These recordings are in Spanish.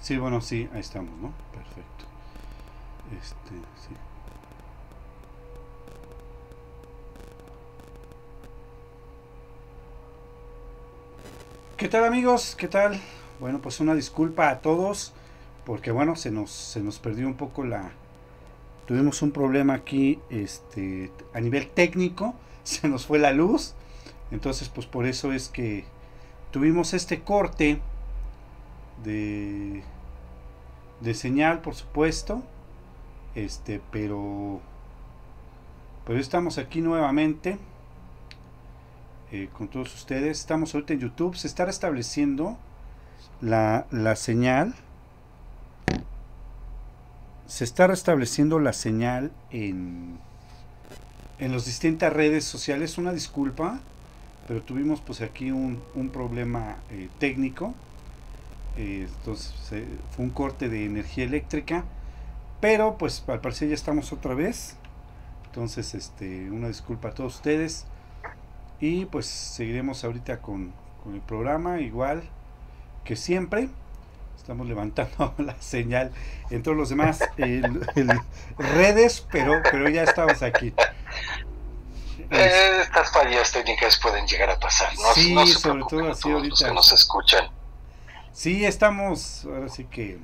Sí, bueno, sí, ahí estamos, ¿no? Perfecto. Sí. ¿Qué tal, amigos? ¿Qué tal? Bueno, pues una disculpa a todos, porque bueno, se nos perdió un poco tuvimos un problema aquí, a nivel técnico, se nos fue la luz, entonces pues por eso es que tuvimos este corte de, de señal, por supuesto, pero estamos aquí nuevamente con todos ustedes. Estamos ahorita en YouTube. Se está restableciendo la señal. Se está restableciendo la señal en las distintas redes sociales. Una disculpa, pero tuvimos pues aquí un problema técnico. Entonces fue un corte de energía eléctrica. Pero pues al parecer ya estamos otra vez. Entonces una disculpa a todos ustedes. Y pues seguiremos ahorita con el programa igual que siempre. Estamos levantando la señal en todos los demás redes, pero ya estamos aquí. Estas fallas técnicas pueden llegar a pasar, Sí, no se sobre todo preocupen a así todos los ahorita. que nos escuchan. Sí, estamos ahora sí que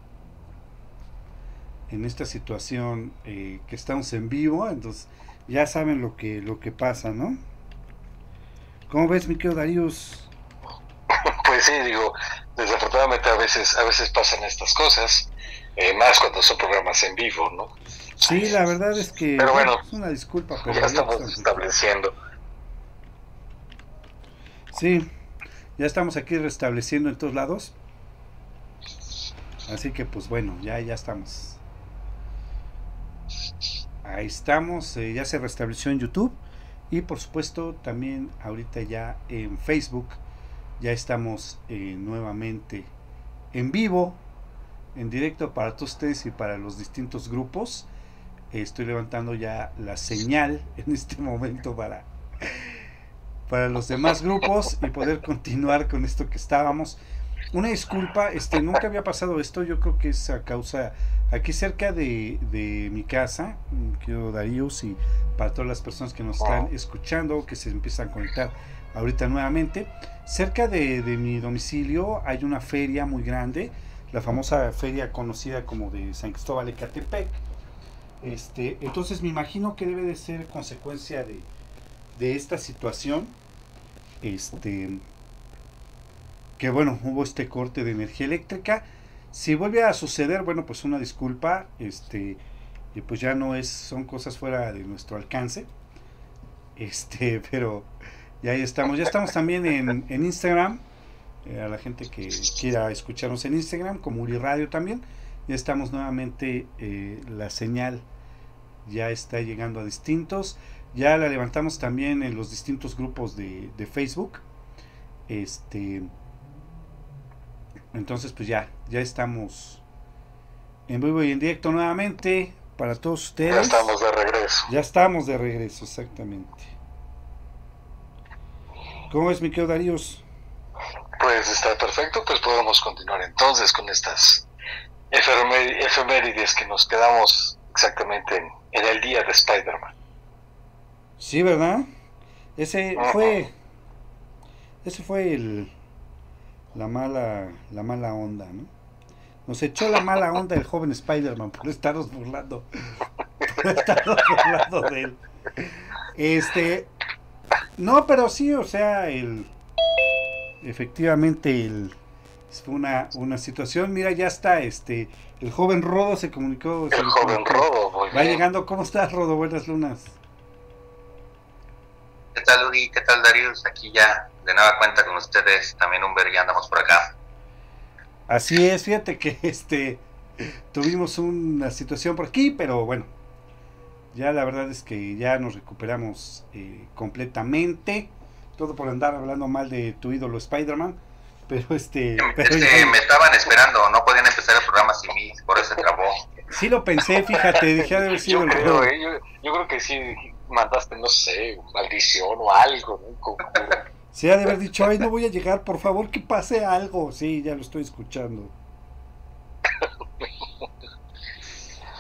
en esta situación que estamos en vivo, entonces ya saben lo que pasa, ¿no? ¿Cómo ves, mi querido Darius? Pues sí, digo, desafortunadamente a veces pasan estas cosas, más cuando son programas en vivo, ¿no? Sí, la verdad es que Pero bueno, es una disculpa, pero ya estamos estableciendo. Sí, ya estamos aquí restableciendo en todos lados. Así que pues bueno, ya estamos. Ahí estamos, ya se restableció en YouTube y por supuesto también ahorita ya en Facebook ya estamos nuevamente en vivo, en directo para todos ustedes y para los distintos grupos. Estoy levantando ya la señal en este momento para los demás grupos y poder continuar con esto que estábamos. Una disculpa, nunca había pasado esto, yo creo que es a causa, aquí cerca de mi casa, quiero Darius, y para todas las personas que nos están escuchando, que se empiezan a conectar ahorita nuevamente, cerca de mi domicilio hay una feria muy grande, la famosa feria conocida como de San Cristóbal de Ecatepec. Entonces me imagino que debe de ser consecuencia de esta situación, que bueno, hubo este corte de energía eléctrica. Si vuelve a suceder, bueno, pues una disculpa, y pues ya no son cosas fuera de nuestro alcance, pero ya estamos también en Instagram, a la gente que quiera escucharnos en Instagram, como Uri Radio también, ya estamos nuevamente, la señal ya está llegando a distintos, ya la levantamos también en los distintos grupos de Facebook, entonces pues ya estamos en vivo y en directo nuevamente para todos ustedes. Ya estamos de regreso. Ya estamos de regreso, exactamente. ¿Cómo es, mi querido Darius? Pues está perfecto, pues podemos continuar entonces con estas efemérides que nos quedamos exactamente en el día de Spider-Man. Sí, ¿verdad? Ese fue la mala onda, ¿no? Nos echó la mala onda el joven Spider-Man por estarnos burlando. Por estarnos burlando de él. No, pero sí, o sea, efectivamente fue una situación. Mira, ya está, el joven Rodo se comunicó. El joven Rodo, muy bien. Va llegando. ¿Cómo estás, Rodo? Buenas lunas. ¿Qué tal, Uri? ¿Qué tal, Darius? Aquí ya de nueva cuenta con ustedes. También Humber, ya andamos por acá. Así es, fíjate que tuvimos una situación por aquí, pero bueno, ya la verdad es que ya nos recuperamos completamente. Todo por andar hablando mal de tu ídolo Spider-Man. Pero me estaban esperando, no podían empezar el programa sin mí, por eso se trabó. Sí lo pensé, fíjate, dije de haber sido yo creo que sí mandaste, no sé, maldición o algo, ¿no? Se ha de haber dicho, ay, no voy a llegar, por favor que pase algo. Sí, ya lo estoy escuchando.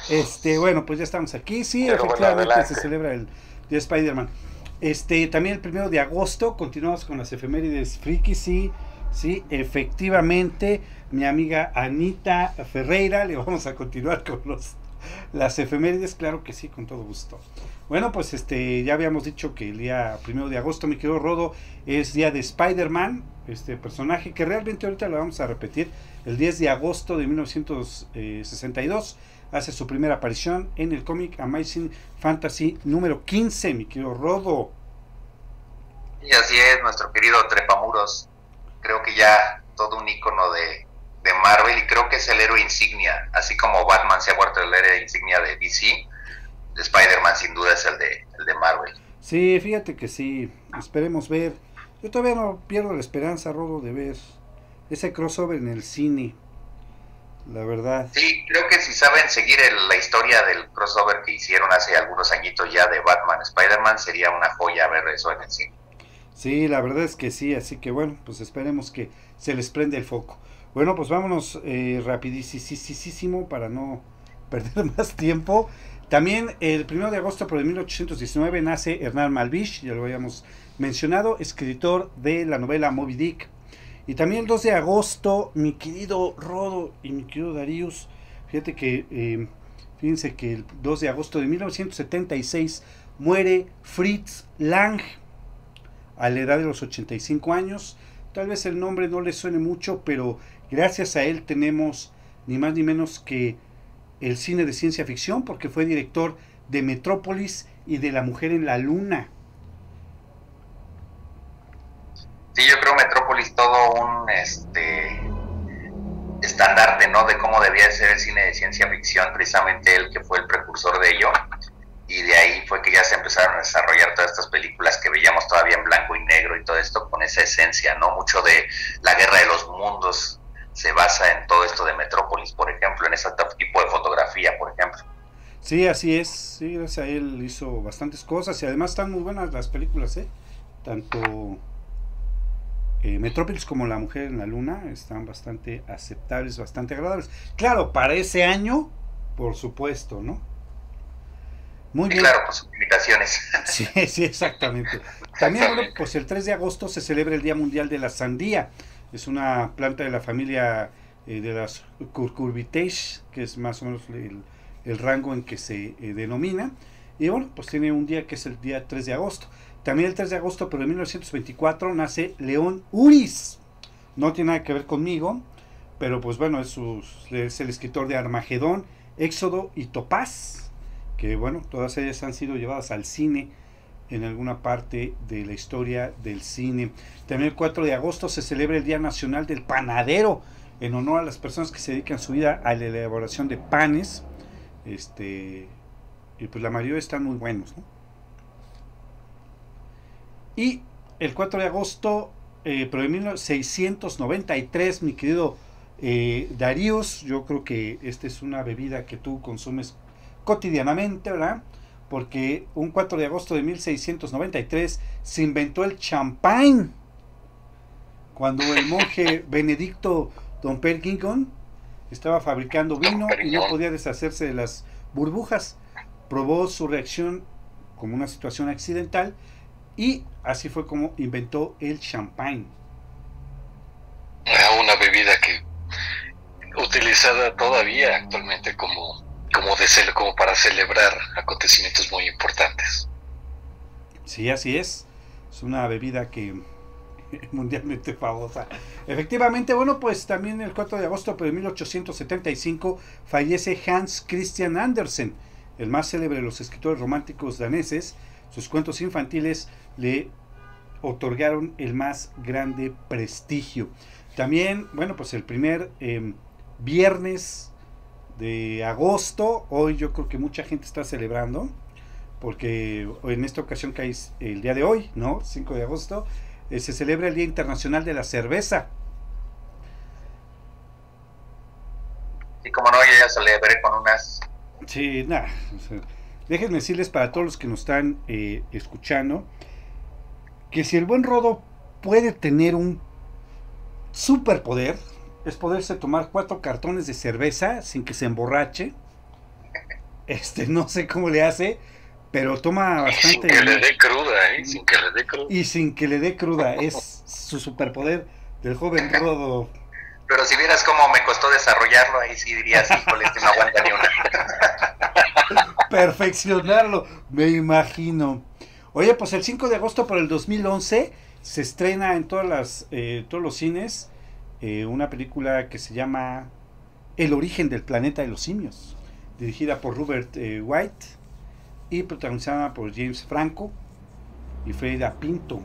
Bueno, pues ya estamos aquí. Sí, Pero efectivamente bueno, se celebra el Día de Spider-Man. También el 1 de agosto, continuamos con las efemérides frikis, sí, sí, efectivamente, mi amiga Anita Ferreira, le vamos a continuar con las efemérides, claro que sí, con todo gusto. Bueno, pues ya habíamos dicho que el día 1 de agosto, mi querido Rodo, es día de Spider-Man, este personaje que realmente ahorita lo vamos a repetir, el 10 de agosto de 1962, hace su primera aparición en el cómic Amazing Fantasy número 15, mi querido Rodo. Y así es, nuestro querido Trepamuros, creo que ya todo un ícono de Marvel, y creo que es el héroe insignia, así como Batman se ha vuelto el héroe insignia de DC, Spider-Man sin duda es el de Marvel. Sí, fíjate que sí, esperemos ver. Yo todavía no pierdo la esperanza, Rodo, de ver ese crossover en el cine, la verdad. Sí, creo que si saben seguir la historia del crossover que hicieron hace algunos añitos ya de Batman Spider-Man, sería una joya ver eso en el cine. Sí, la verdad es que sí, así que bueno, pues esperemos que se les prende el foco. Bueno, pues vámonos rapidísimo para no perder más tiempo. También el 1 de agosto pero de 1819 nace Hernán Malvich, ya lo habíamos mencionado, escritor de la novela Moby Dick. Y también el 2 de agosto, mi querido Rodo y mi querido Darius, fíjense que el 2 de agosto de 1976 muere Fritz Lang a la edad de los 85 años. Tal vez el nombre no le suene mucho, pero gracias a él tenemos ni más ni menos que el cine de ciencia ficción, porque fue director de Metrópolis y de La Mujer en la Luna. Sí, yo creo Metrópolis todo un estandarte, ¿no? De cómo debía ser el cine de ciencia ficción, precisamente él que fue el precursor de ello, y de ahí fue que ya se empezaron a desarrollar todas estas películas que veíamos todavía en blanco y negro y todo esto con esa esencia, ¿no? Mucho de la guerra de los mundos se basa en todo esto de Metrópolis, por ejemplo, en ese tipo de fotografía, por ejemplo. Sí, así es, sí, gracias a él hizo bastantes cosas y además están muy buenas las películas, tanto Metrópolis como La Mujer en la Luna están bastante aceptables, bastante agradables. Claro, para ese año, por supuesto, ¿no? Muy bien. Claro, pues limitaciones. Sí, sí, exactamente. También, bueno, pues el 3 de agosto se celebra el Día Mundial de la Sandía. Es una planta de la familia de las Cucurbitaceae, que es más o menos el rango en que se denomina. Y bueno, pues tiene un día que es el día 3 de agosto. También el 3 de agosto, pero de 1924, nace León Uris. No tiene nada que ver conmigo, pero pues bueno, es el escritor de Armagedón, Éxodo y Topaz, que bueno, todas ellas han sido llevadas al cine en alguna parte de la historia del cine. También el 4 de agosto se celebra el Día Nacional del Panadero, en honor a las personas que se dedican su vida a la elaboración de panes. Y pues la mayoría están muy buenos, ¿no? Y el 4 de agosto, pero de 1693, mi querido Darius, yo creo que esta es una bebida que tú consumes cotidianamente, ¿verdad? Porque un 4 de agosto de 1693 se inventó el champán, cuando el monje Benedicto Domperignon estaba fabricando vino y no podía deshacerse de las burbujas. Probó su reacción como una situación accidental y así fue como inventó el champán. Una bebida que utilizada todavía actualmente como para celebrar acontecimientos muy importantes. Sí, así es. Es una bebida que mundialmente famosa. Efectivamente, bueno, pues también el 4 de agosto de 1875 fallece Hans Christian Andersen, el más célebre de los escritores románticos daneses. Sus cuentos infantiles le otorgaron el más grande prestigio. También, bueno, pues el primer viernes de agosto, hoy yo creo que mucha gente está celebrando, porque en esta ocasión que es el día de hoy, ¿no? 5 de agosto, se celebra el Día Internacional de la Cerveza. Y como no, yo ya celebré con unas. Sí, nada. O sea, déjenme decirles para todos los que nos están escuchando, que si el buen Rodo puede tener un superpoder, es poderse tomar 4 cartones de cerveza sin que se emborrache. no sé cómo le hace, pero toma bastante. Sin que le dé cruda, sin que le dé cruda. Y sin que le dé cruda, es su superpoder del joven Rodo. Pero si vieras cómo me costó desarrollarlo, ahí sí dirías, híjole, no aguanta ni una. Perfeccionarlo, me imagino. Oye, pues el 5 de agosto por el 2011 se estrena en todos los cines una película que se llama El origen del planeta de los simios, dirigida por Robert White y protagonizada por James Franco y Freida Pinto.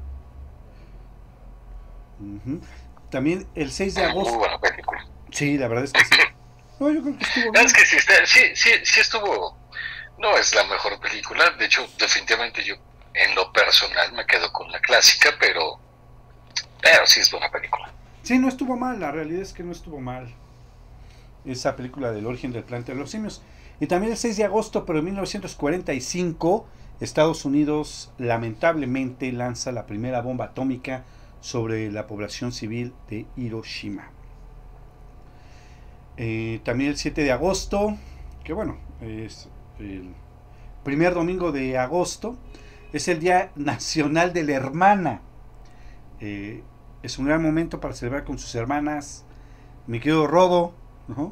También el 6 de agosto. Muy buena película. Sí, la verdad es que sí. No, yo creo que estuvo bien. Es que sí estuvo. No es la mejor película. De hecho, definitivamente yo, en lo personal, me quedo con la clásica, pero sí es buena película. Sí, no estuvo mal. La realidad es que no estuvo mal. Esa película del origen del planeta de los simios. Y también el 6 de agosto, pero en 1945, Estados Unidos lamentablemente lanza la primera bomba atómica sobre la población civil de Hiroshima. También el 7 de agosto, que bueno, es el primer domingo de agosto, es el Día Nacional de la Hermana. Es un gran momento para celebrar con sus hermanas. Mi querido Rodo, ¿no?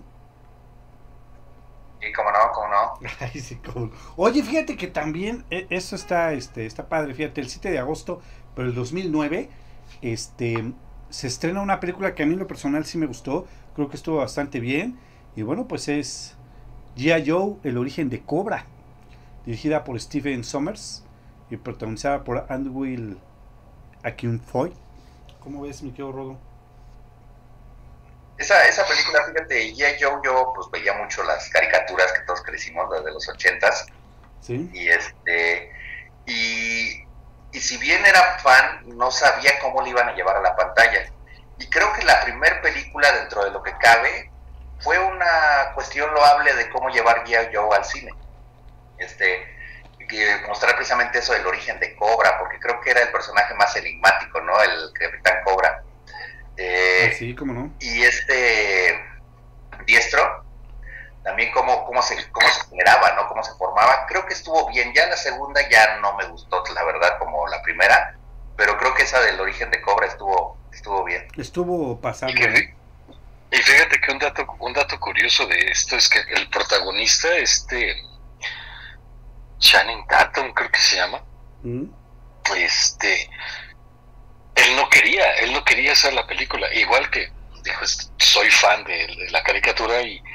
Y cómo no. Ay, sí, cómo. Oye, fíjate que también eso está padre, fíjate, el 7 de agosto, pero el 2009 se estrena una película que a mí en lo personal sí me gustó, creo que estuvo bastante bien, y bueno, pues es G.I. Joe, el origen de Cobra, dirigida por Stephen Sommers y protagonizada por Andrew Akinfoy. ¿Cómo ves, mi querido Rodo? Esa película, fíjate, G.I. Joe, yo pues veía mucho las caricaturas que todos crecimos, las de los 80s. Sí. Y si bien era fan, no sabía cómo le iban a llevar a la pantalla. Y creo que la primer película, dentro de lo que cabe, fue una cuestión loable de cómo llevar G.I. Joe al cine. Que mostrar precisamente eso del origen de Cobra, porque creo que era el personaje más enigmático, ¿no? El Capitán Cobra. Sí, cómo no. Y Diestro, también cómo se generaba, ¿no? Cómo se formaba. Creo que estuvo bien. Ya la segunda ya no me gustó, la verdad, como la primera, pero creo que esa del origen de Cobra estuvo bien. Estuvo pasando. Y fíjate que un dato curioso de esto es que el protagonista, Channing Tatum, creo que se llama, él no quería hacer la película, igual que dijo, soy fan de la caricatura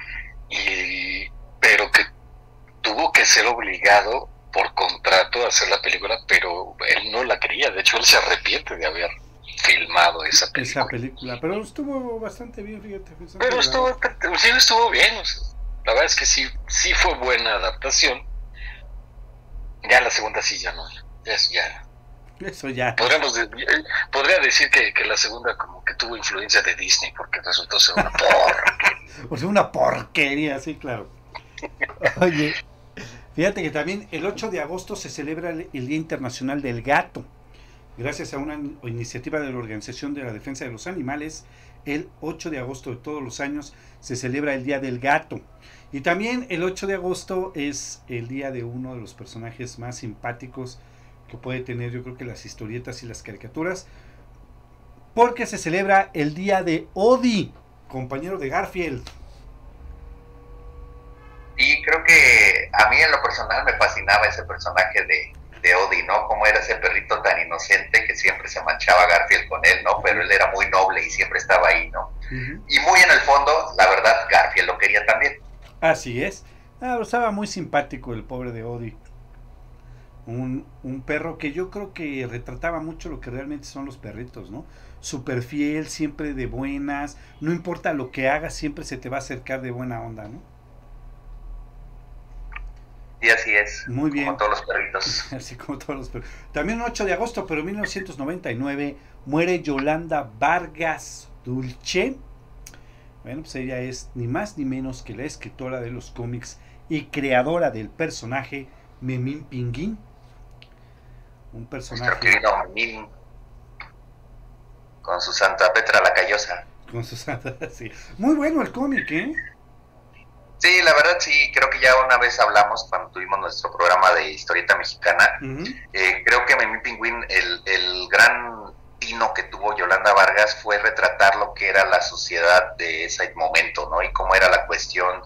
pero que tuvo que ser obligado por contrato a hacer la película, pero él no la quería. De hecho, él se arrepiente de haber filmado esa película. Pero estuvo bastante bien, fíjate. Pero estuvo bien. O sea, la verdad es que sí fue buena adaptación. Ya la segunda sí ya no. Eso ya. Podría decir que la segunda como que tuvo influencia de Disney, porque resultó ser una porquería. O sea, una porquería, sí, claro. Oye, fíjate que también el 8 de agosto se celebra el Día Internacional del Gato. Gracias a una iniciativa de la Organización de la Defensa de los Animales, el 8 de agosto de todos los años se celebra el Día del Gato. Y también el 8 de agosto es el día de uno de los personajes más simpáticos que puede tener, yo creo que las historietas y las caricaturas, porque se celebra el día de Odie, compañero de Garfield. Y creo que a mí en lo personal me fascinaba ese personaje de Odie, ¿no? Cómo era ese perrito tan inocente que siempre se manchaba Garfield con él, ¿no? Pero él era muy noble y siempre estaba ahí, ¿no? Y muy en el fondo, la verdad, Garfield lo quería también. Así es. Estaba muy simpático el pobre de Odie. Un perro que yo creo que retrataba mucho lo que realmente son los perritos, ¿no? Súper fiel, siempre de buenas, no importa lo que hagas, siempre se te va a acercar de buena onda, ¿no? Y así es. Muy bien. Como todos los perritos. Así como todos los perritos. También el 8 de agosto, pero en 1999, muere Yolanda Vargas Dulce. Bueno, pues ella es ni más ni menos que la escritora de los cómics y creadora del personaje Memín Pinguín. Un personaje... querido Memín, con su Santa Petra la Callosa. Con su Santa, sí. Muy bueno el cómic, ¿eh? Sí, la verdad sí, creo que ya una vez hablamos cuando tuvimos nuestro programa de historieta mexicana. Creo que Memín Pingüín, el gran tino que tuvo Yolanda Vargas fue retratar lo que era la sociedad de ese momento, ¿no? Y cómo era la cuestión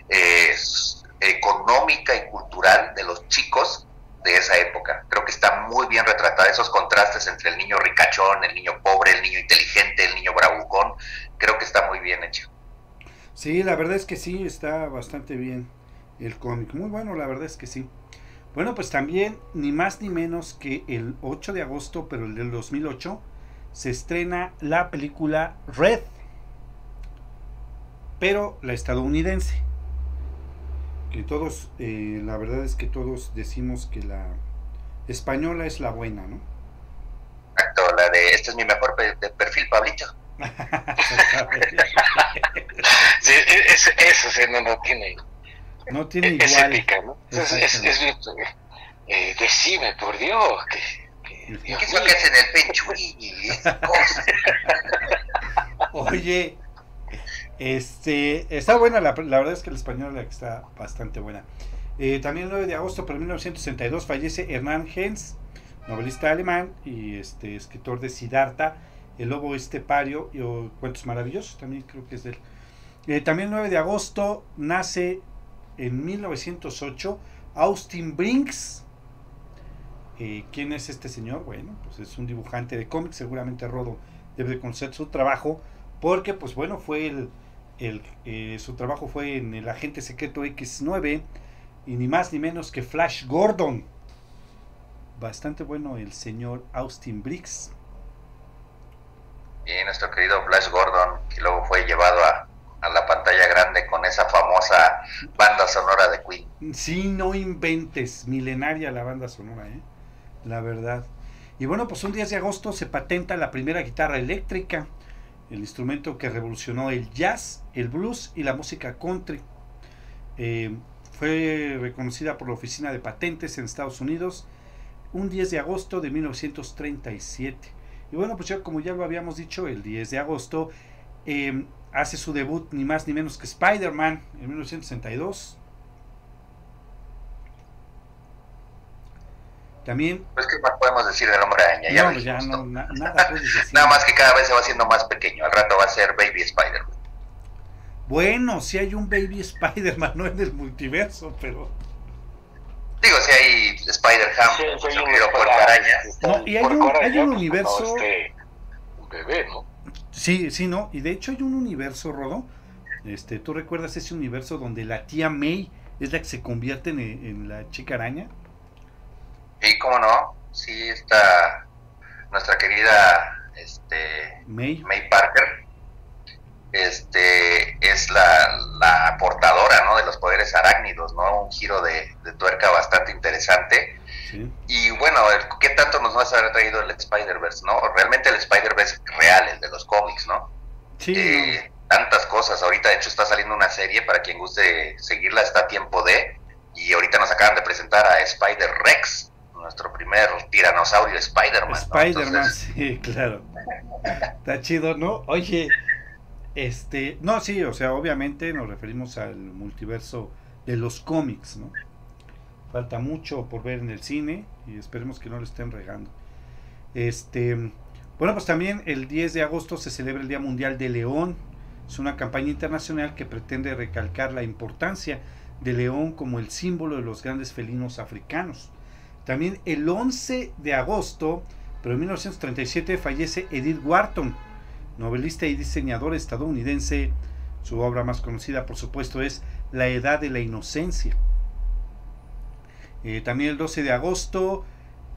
económica y cultural de los chicos de esa época. Creo que está muy bien retratada esos contrastes entre el niño ricachón, el niño pobre, el niño inteligente, el niño bravucón. Creo que está muy bien hecho. Sí, la verdad es que sí, está bastante bien el cómic. Muy bueno, la verdad es que sí. Bueno, pues también, ni más ni menos que el 8 de agosto, pero el del 2008, se estrena la película Red, pero la estadounidense. Que todos, la verdad es que todos decimos que la española es la buena, ¿no? Exacto, la de este es mi mejor perfil, Pablito. Sí, eso sí, no tiene. No tiene Es igual. épica, ¿no? Decime, por Dios, ¿Qué es lo que hacen el penchuri? Oye, está buena, la verdad es que el español está bastante buena. También el 9 de agosto, pero 1962, fallece Hernán Hens, novelista alemán y escritor de Siddhartha, El lobo estepario y Cuentos maravillosos, también creo que es de él. También el 9 de agosto nace en 1908 Austin Brinks. ¿Quién es este señor? Bueno, pues es un dibujante de cómics, seguramente Rodo debe de conocer su trabajo, porque pues bueno, fue su trabajo fue en el Agente Secreto X9 y ni más ni menos que Flash Gordon. Bastante bueno el señor Austin Brinks. Y nuestro querido Flash Gordon, que luego fue llevado a la pantalla grande con esa famosa banda sonora de Queen. Sí, no inventes, milenaria la banda sonora, la verdad. Y bueno, pues un 10 de agosto se patenta la primera guitarra eléctrica, el instrumento que revolucionó el jazz, el blues y la música country. Fue reconocida por la Oficina de Patentes en Estados Unidos un 10 de agosto de 1937. Y bueno, pues ya como ya lo habíamos dicho, el 10 de agosto hace su debut ni más ni menos que Spider-Man en 1962. También... Pues qué más podemos decir del Hombre Araña, ya no, nada puedes decir. Nada más que cada vez se va haciendo más pequeño, al rato va a ser Baby Spider-Man. Bueno, si hay un Baby Spider-Man, no en el multiverso, pero... Digo, si hay Spider-Ham, sí, yo quiero Puerco Araña. No, y hay un universo... un bebé, ¿no? Sí, ¿no? Y de hecho hay un universo, Rodo. ¿Tú recuerdas ese universo donde la tía May es la que se convierte en la chica araña? Sí, cómo no. Sí, está nuestra querida May Parker. Es la portadora, ¿no?, de los poderes arácnidos, ¿no? Un giro de tuerca bastante interesante. Sí. Y bueno, ¿qué tanto nos va a haber traído el Spider-Verse, no? Realmente el Spider-Verse real, el de los cómics, ¿no? Sí. Tantas cosas. Ahorita, de hecho, está saliendo una serie, para quien guste seguirla, está a tiempo de. Y ahorita nos acaban de presentar a Spider-Rex, nuestro primer tiranosaurio Spider-Man. Spider-Man, ¿no? Entonces... sí, claro. Está chido, ¿no? Oye, no, sí, o sea, obviamente nos referimos al multiverso de los cómics, ¿no? Falta mucho por ver en el cine y esperemos que no lo estén regando. Bueno, pues también el 10 de agosto se celebra el Día Mundial de León. Es una campaña internacional que pretende recalcar la importancia del león como el símbolo de los grandes felinos africanos. También el 11 de agosto, pero en 1937, fallece Edith Wharton, novelista y diseñadora estadounidense. Su obra más conocida, por supuesto, es La Edad de la Inocencia. También el 12 de agosto,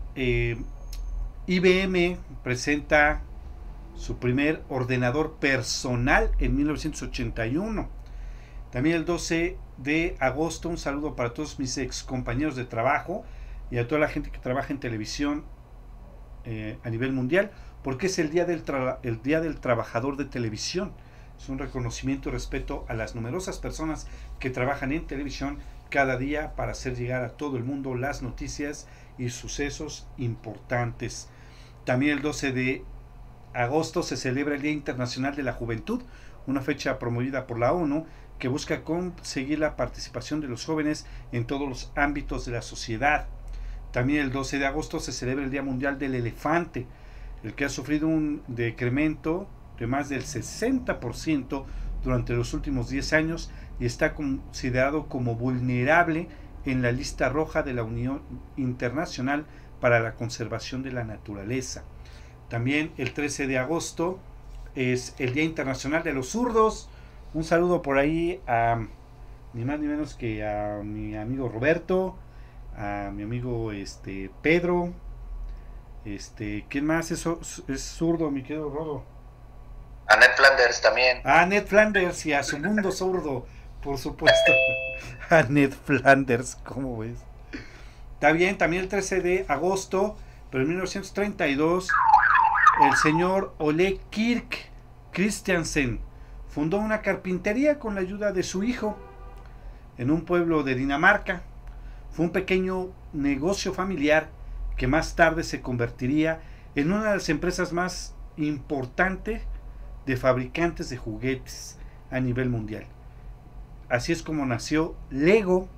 IBM presenta su primer ordenador personal en 1981. También el 12 de agosto, un saludo para todos mis ex compañeros de trabajo y a toda la gente que trabaja en televisión a nivel mundial, porque es el día del trabajador de televisión. Es un reconocimiento y respeto a las numerosas personas que trabajan en televisión cada día para hacer llegar a todo el mundo las noticias y sucesos importantes. También el 12 de agosto se celebra el Día Internacional de la Juventud, una fecha promovida por la ONU que busca conseguir la participación de los jóvenes en todos los ámbitos de la sociedad. También el 12 de agosto se celebra el Día Mundial del Elefante, el que ha sufrido un decremento de más del 60% durante los últimos 10 años y está considerado como vulnerable en la lista roja de la Unión Internacional para la Conservación de la Naturaleza. También el 13 de agosto es el Día Internacional de los Zurdos. Un saludo por ahí a ni más ni menos que a mi amigo Roberto, a mi amigo Pedro. ¿Quién más es zurdo, mi querido Rodo? A Ned Flanders también. A Ned Flanders y a su mundo zurdo, por supuesto. A Ned Flanders, ¿cómo ves? Está bien, también el 13 de agosto, pero en 1932, el señor Ole Kirk Christiansen fundó una carpintería con la ayuda de su hijo en un pueblo de Dinamarca. Fue un pequeño negocio familiar que más tarde se convertiría en una de las empresas más importantes de fabricantes de juguetes a nivel mundial. Así es como nació Lego.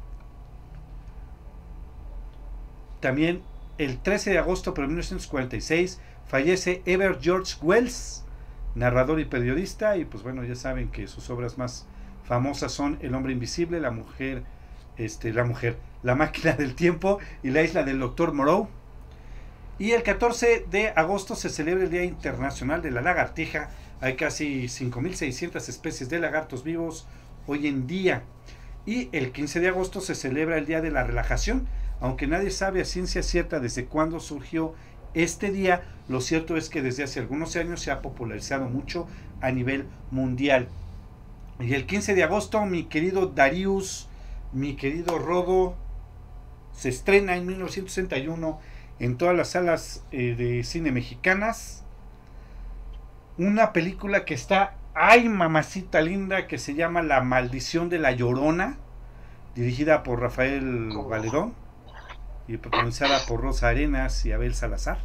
También el 13 de agosto de 1946 fallece Ever George Wells, narrador y periodista, y pues bueno, ya saben que sus obras más famosas son El hombre invisible, La máquina del tiempo y La isla del doctor Moreau. Y el 14 de agosto se celebra el Día Internacional de la Lagartija. Hay casi 5.600 especies de lagartos vivos hoy en día. Y el 15 de agosto se celebra el Día de la Relajación. Aunque nadie sabe a ciencia cierta desde cuándo surgió este día, lo cierto es que desde hace algunos años se ha popularizado mucho a nivel mundial. Y el 15 de agosto, mi querido Darius, mi querido Rodo, se estrena en 1961 en todas las salas de cine mexicanas una película que está, ay mamacita linda, que se llama La maldición de la Llorona, dirigida por Rafael Valedón y protagonizada por Rosa Arenas y Abel Salazar.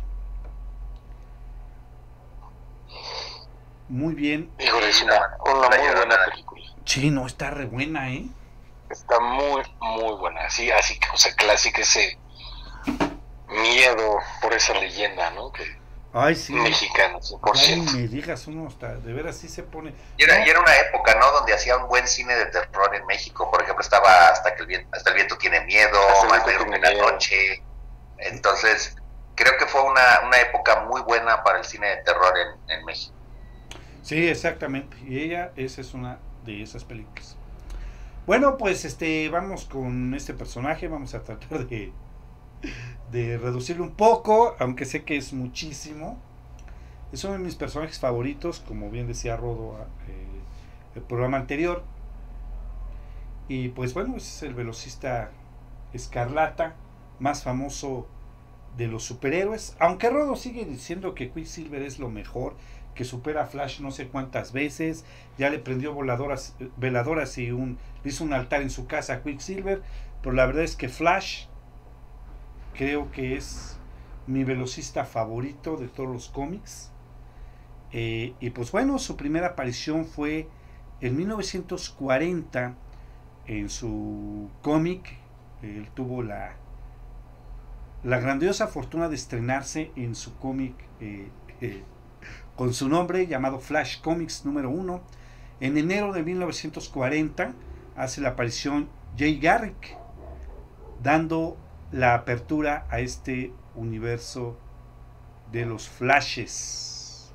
Muy bien. Híjole, es una muy buena película. Sí, no, está re buena, Está muy, muy buena. Así que, o sea, clásica, ese miedo por esa leyenda, ¿no? Que ay, sí. Mexicano, 100%. Ay, me digas, uno hasta, de veras sí se pone. Y era una época, ¿no? Donde hacía un buen cine de terror en México. Por ejemplo, estaba Hasta el viento tiene miedo, Más negro que la noche. Entonces, creo que fue una época muy buena para el cine de terror en México. Sí, exactamente. Y esa es una de esas películas. Bueno, pues vamos con este personaje. Vamos a tratar de reducirlo un poco, aunque sé que es muchísimo. Es uno de mis personajes favoritos, como bien decía Rodo el programa anterior. Y pues bueno, es el velocista Escarlata, más famoso de los superhéroes. Aunque Rodo sigue diciendo que Quicksilver es lo mejor, que supera a Flash no sé cuántas veces, ya le prendió veladoras y le hizo un altar en su casa a Quicksilver, pero la verdad es que Flash creo que es mi velocista favorito de todos los cómics. Y pues bueno, su primera aparición fue en 1940 en su cómic. Él tuvo la grandiosa fortuna de estrenarse en su cómic con su nombre, llamado Flash Comics número 1. En enero de 1940 hace la aparición Jay Garrick, dando la apertura a este universo de los Flashes.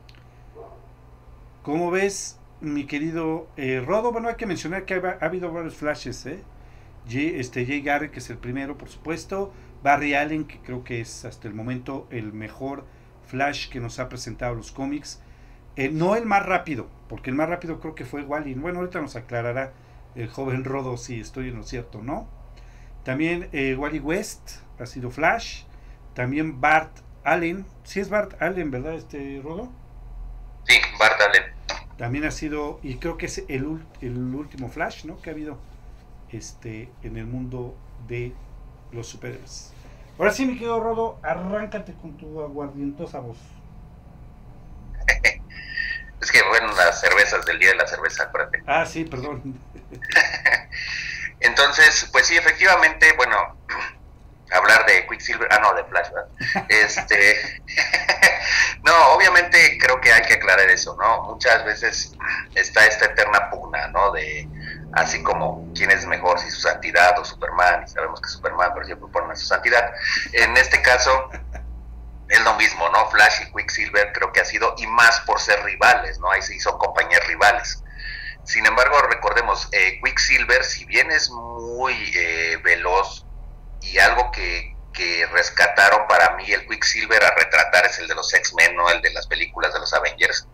¿Cómo ves, mi querido Rodo? Bueno, hay que mencionar que ha habido varios Flashes, Jay Garrick, que es el primero, por supuesto. Barry Allen, que creo que es hasta el momento el mejor Flash que nos ha presentado los cómics. No el más rápido, porque el más rápido creo que fue Wally. Bueno, ahorita nos aclarará el joven Rodo si estoy en lo cierto, ¿no? También Wally West ha sido Flash. También Bart Allen. Sí es Bart Allen, ¿verdad, Rodo? Sí, Bart Allen. También ha sido, y creo que es el último Flash, ¿no? Que ha habido en el mundo de los superhéroes. Ahora sí, mi querido Rodo, arráncate con tu aguardientosa voz. Es que, bueno, la las cervezas del Día de la Cerveza, acuérdate. Ah, sí, perdón. Entonces, pues sí, efectivamente, bueno, hablar de Quicksilver, de Flash, ¿verdad? No, obviamente creo que hay que aclarar eso, ¿no? Muchas veces está esta eterna pugna, ¿no? De, así como quién es mejor, si su santidad o Superman, y sabemos que Superman, pero siempre ponen a su santidad. En este caso, es lo mismo, ¿no? Flash y Quicksilver creo que ha sido, y más por ser rivales, ¿no? Ahí sí son compañías rivales. Sin embargo, recordemos, Quicksilver, si bien es muy veloz, y algo que rescataron para mí el Quicksilver a retratar es el de los X-Men, no el de las películas de los Avengers,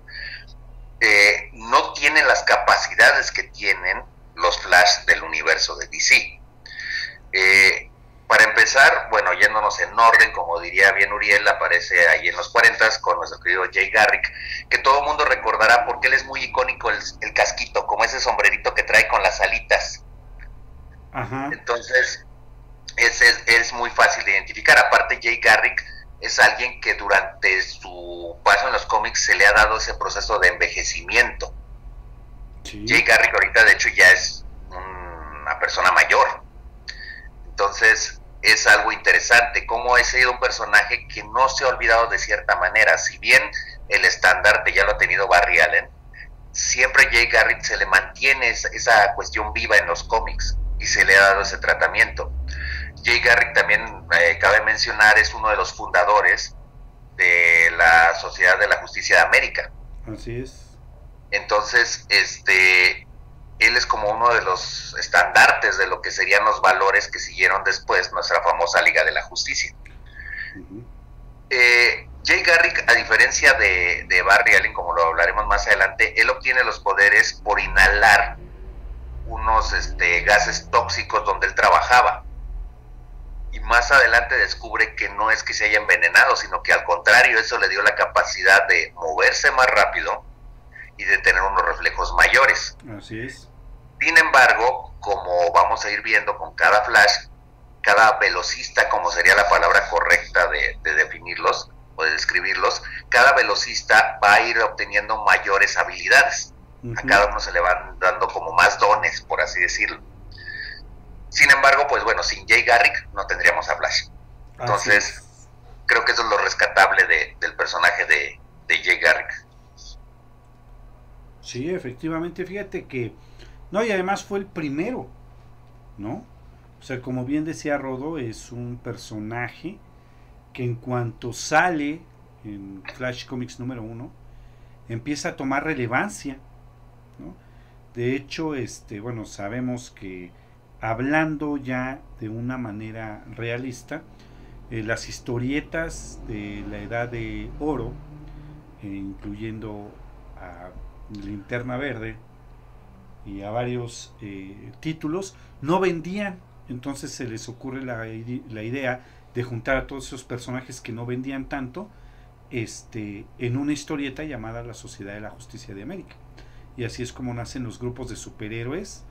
no tienen las capacidades que tienen los Flash del universo de DC. Para empezar, bueno, yéndonos en orden, como diría bien Uriel, aparece ahí en los 40s con nuestro querido Jay Garrick, que todo el mundo recordará porque él es muy icónico, el casquito, como ese sombrerito que trae con las alitas. Ajá. Entonces, es muy fácil de identificar. Aparte, Jay Garrick es alguien que durante su paso en los cómics se le ha dado ese proceso de envejecimiento. Sí. Jay Garrick ahorita, de hecho, ya es una persona mayor. Entonces, es algo interesante, cómo ha sido un personaje que no se ha olvidado de cierta manera. Si bien el estandarte ya lo ha tenido Barry Allen, siempre Jay Garrick se le mantiene esa cuestión viva en los cómics y se le ha dado ese tratamiento. Jay Garrick también, cabe mencionar, es uno de los fundadores de la Sociedad de la Justicia de América. Así es. Entonces, él es como uno de los estandartes de lo que serían los valores que siguieron después nuestra famosa Liga de la Justicia. Uh-huh. Jay Garrick, a diferencia de Barry Allen, como lo hablaremos más adelante, él obtiene los poderes por inhalar unos gases tóxicos donde él trabajaba. Y más adelante descubre que no es que se haya envenenado, sino que al contrario, eso le dio la capacidad de moverse más rápido y de tener unos reflejos mayores. Así es. Sin embargo, como vamos a ir viendo con cada Flash, cada velocista, como sería la palabra correcta de definirlos o de describirlos, cada velocista va a ir obteniendo mayores habilidades. Uh-huh. A cada uno se le van dando como más dones, por así decirlo. Sin embargo, pues bueno, sin Jay Garrick no tendríamos a Flash. Entonces, creo que eso es lo rescatable del personaje de Jay Garrick. Sí, efectivamente, fíjate que... No, y además fue el primero, ¿no? O sea, como bien decía Rodo, es un personaje que en cuanto sale en Flash Comics número 1, empieza a tomar relevancia, ¿no? De hecho, bueno, sabemos que hablando ya de una manera realista, las historietas de la Edad de Oro, incluyendo a Linterna Verde y a varios títulos, no vendían. Entonces se les ocurre la idea de juntar a todos esos personajes que no vendían tanto en una historieta llamada La Sociedad de la Justicia de América. Y así es como nacen los grupos de superhéroes.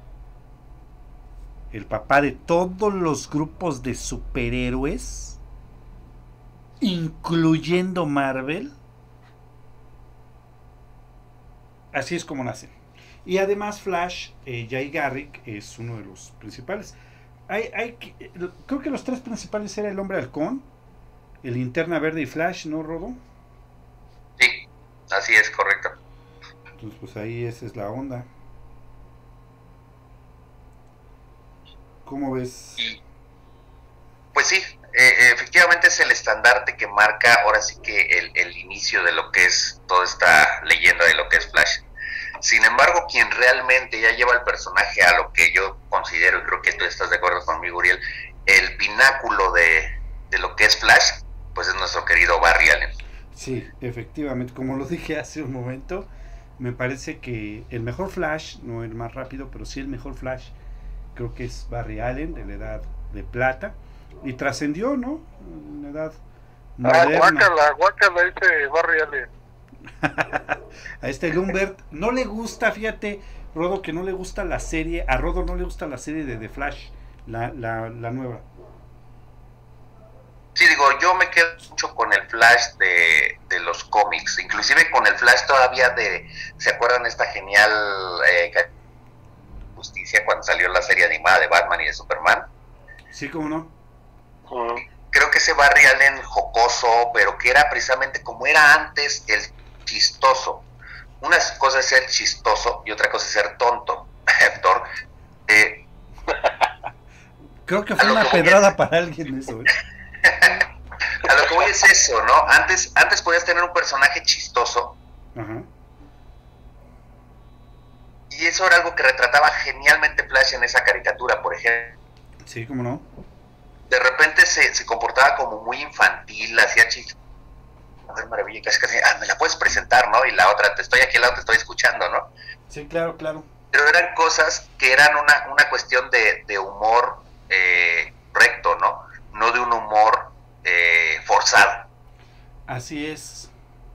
El papá de todos los grupos de superhéroes, incluyendo Marvel. Así es como nacen. Y además Flash, Jay Garrick es uno de los principales. Creo que los tres principales eran el Hombre Halcón, el Linterna Verde y Flash, ¿no, Rodo? Sí, así es, correcto. Entonces, pues ahí esa es la onda. ¿Cómo ves? Pues sí, efectivamente es el estandarte que marca ahora sí que el inicio de lo que es toda esta leyenda de lo que es Flash. Sin embargo, quien realmente ya lleva el personaje a lo que yo considero, y creo que tú estás de acuerdo conmigo, Uriel, el pináculo de lo que es Flash, pues es nuestro querido Barry Allen. Sí, efectivamente, como lo dije hace un momento, me parece que el mejor Flash, no el más rápido, pero sí el mejor Flash, creo que es Barry Allen, de la Edad de Plata, y trascendió, ¿no? En la Edad moderna. Guácala ese Barry Allen. A Lumbert no le gusta, fíjate, Rodo, que no le gusta la serie, a Rodo no le gusta la serie de The Flash, la nueva. Sí, digo, yo me quedo mucho con el Flash de los cómics, inclusive con el Flash todavía ¿se acuerdan esta genial Justicia cuando salió la serie animada de Batman y de Superman? Sí, cómo no. Creo que ese Barry Allen jocoso, pero que era precisamente como era antes el chistoso. Una cosa es ser chistoso y otra cosa es ser tonto, Héctor. Creo que fue una pedrada para alguien eso, ¿eh? A lo que voy es eso, ¿no? Antes podías tener un personaje chistoso. Ajá. Y eso era algo que retrataba genialmente Flash en esa caricatura, por ejemplo. Sí, cómo no. De repente se comportaba como muy infantil, hacía chistes. Maravilla, casi, me la puedes presentar, ¿no? Y la otra, te estoy aquí al lado, te estoy escuchando, ¿no? Sí, claro. Pero eran cosas que eran una cuestión de humor recto, ¿no? No de un humor forzado. Así es.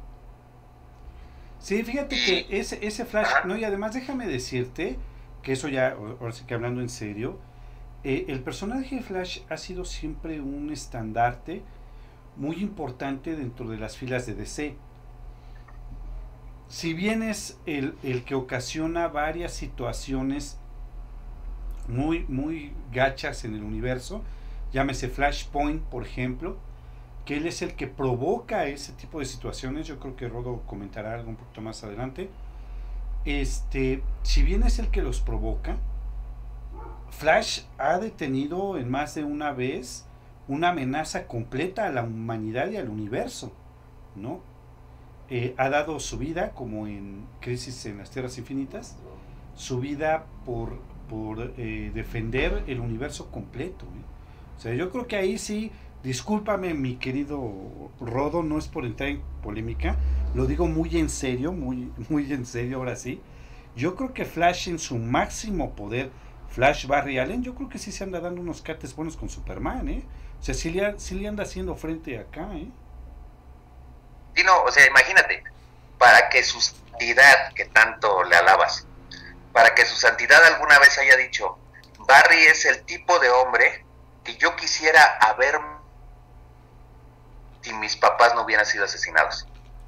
Sí, fíjate que ese Flash, ajá. no, y además déjame decirte que eso ya, ahora sí que hablando en serio, el personaje de Flash ha sido siempre un estandarte muy importante dentro de las filas de DC. Si bien es el que ocasiona varias situaciones muy gachas en el universo, llámese Flashpoint, por ejemplo, que él es el que provoca ese tipo de situaciones. Yo creo que Rodo comentará algo un poquito más adelante. Si bien es el que los provoca, Flash ha detenido en más de una vez una amenaza completa a la humanidad y al universo, ¿no? Ha dado su vida, como en Crisis en las Tierras Infinitas, su vida por defender el universo completo, ¿eh? O sea, yo creo que ahí sí, discúlpame mi querido Rodo, no es por entrar en polémica, lo digo muy en serio, muy en serio ahora sí. Yo creo que Flash en su máximo poder, Flash Barry Allen, yo creo que sí se anda dando unos cates buenos con Superman, ¿eh? O sea, sí le anda haciendo frente acá, ¿eh? Sí, no, o sea, imagínate, para que su santidad, que tanto le alabas, para que su santidad alguna vez haya dicho, Barry es el tipo de hombre que yo quisiera haber si mis papás no hubieran sido asesinados.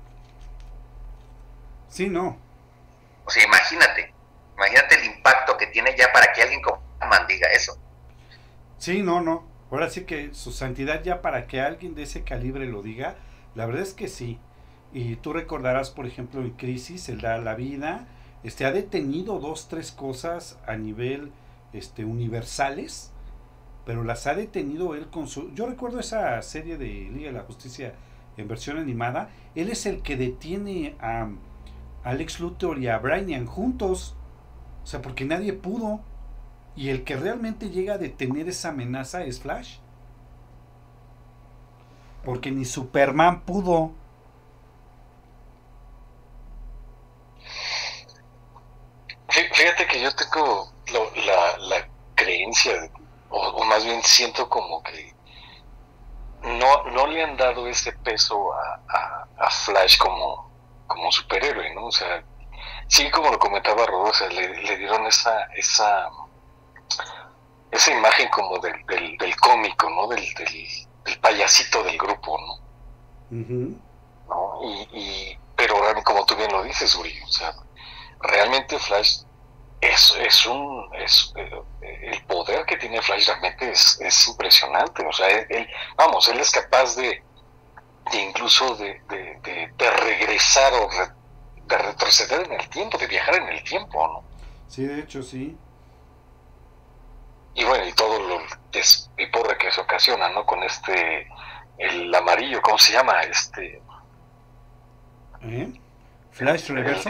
Sí, no. O sea, imagínate el impacto que tiene ya para que alguien como Batman diga eso. Sí, no. Ahora sí que su santidad ya para que alguien de ese calibre lo diga, la verdad es que sí. Y tú recordarás, por ejemplo, en Crisis, él da la vida, ha detenido 2-3 cosas a nivel universales, pero las ha detenido él con su... Yo recuerdo esa serie de Liga de la Justicia en versión animada, él es el que detiene a Lex Luthor y a Brainiac juntos, o sea, porque nadie pudo, y el que realmente llega a detener esa amenaza es Flash, porque ni Superman pudo. Fíjate que yo tengo la creencia, o más bien siento como que no le han dado ese peso a Flash como superhéroe, ¿no? O sea, sí, como lo comentaba Rodo, o sea, le dieron esa imagen como del cómico, ¿no? Del payasito del grupo, ¿no? Uh-huh. ¿No? Pero como tú bien lo dices, Uri, o sea, realmente Flash el poder que tiene Flash realmente es impresionante. O sea, él es capaz de incluso de regresar o de retroceder en el tiempo, de viajar en el tiempo, ¿no? Sí, de hecho, sí. Y bueno, y todo lo despiporre que se ocasiona, ¿no? Con el amarillo, ¿cómo se llama? Flash Reverso.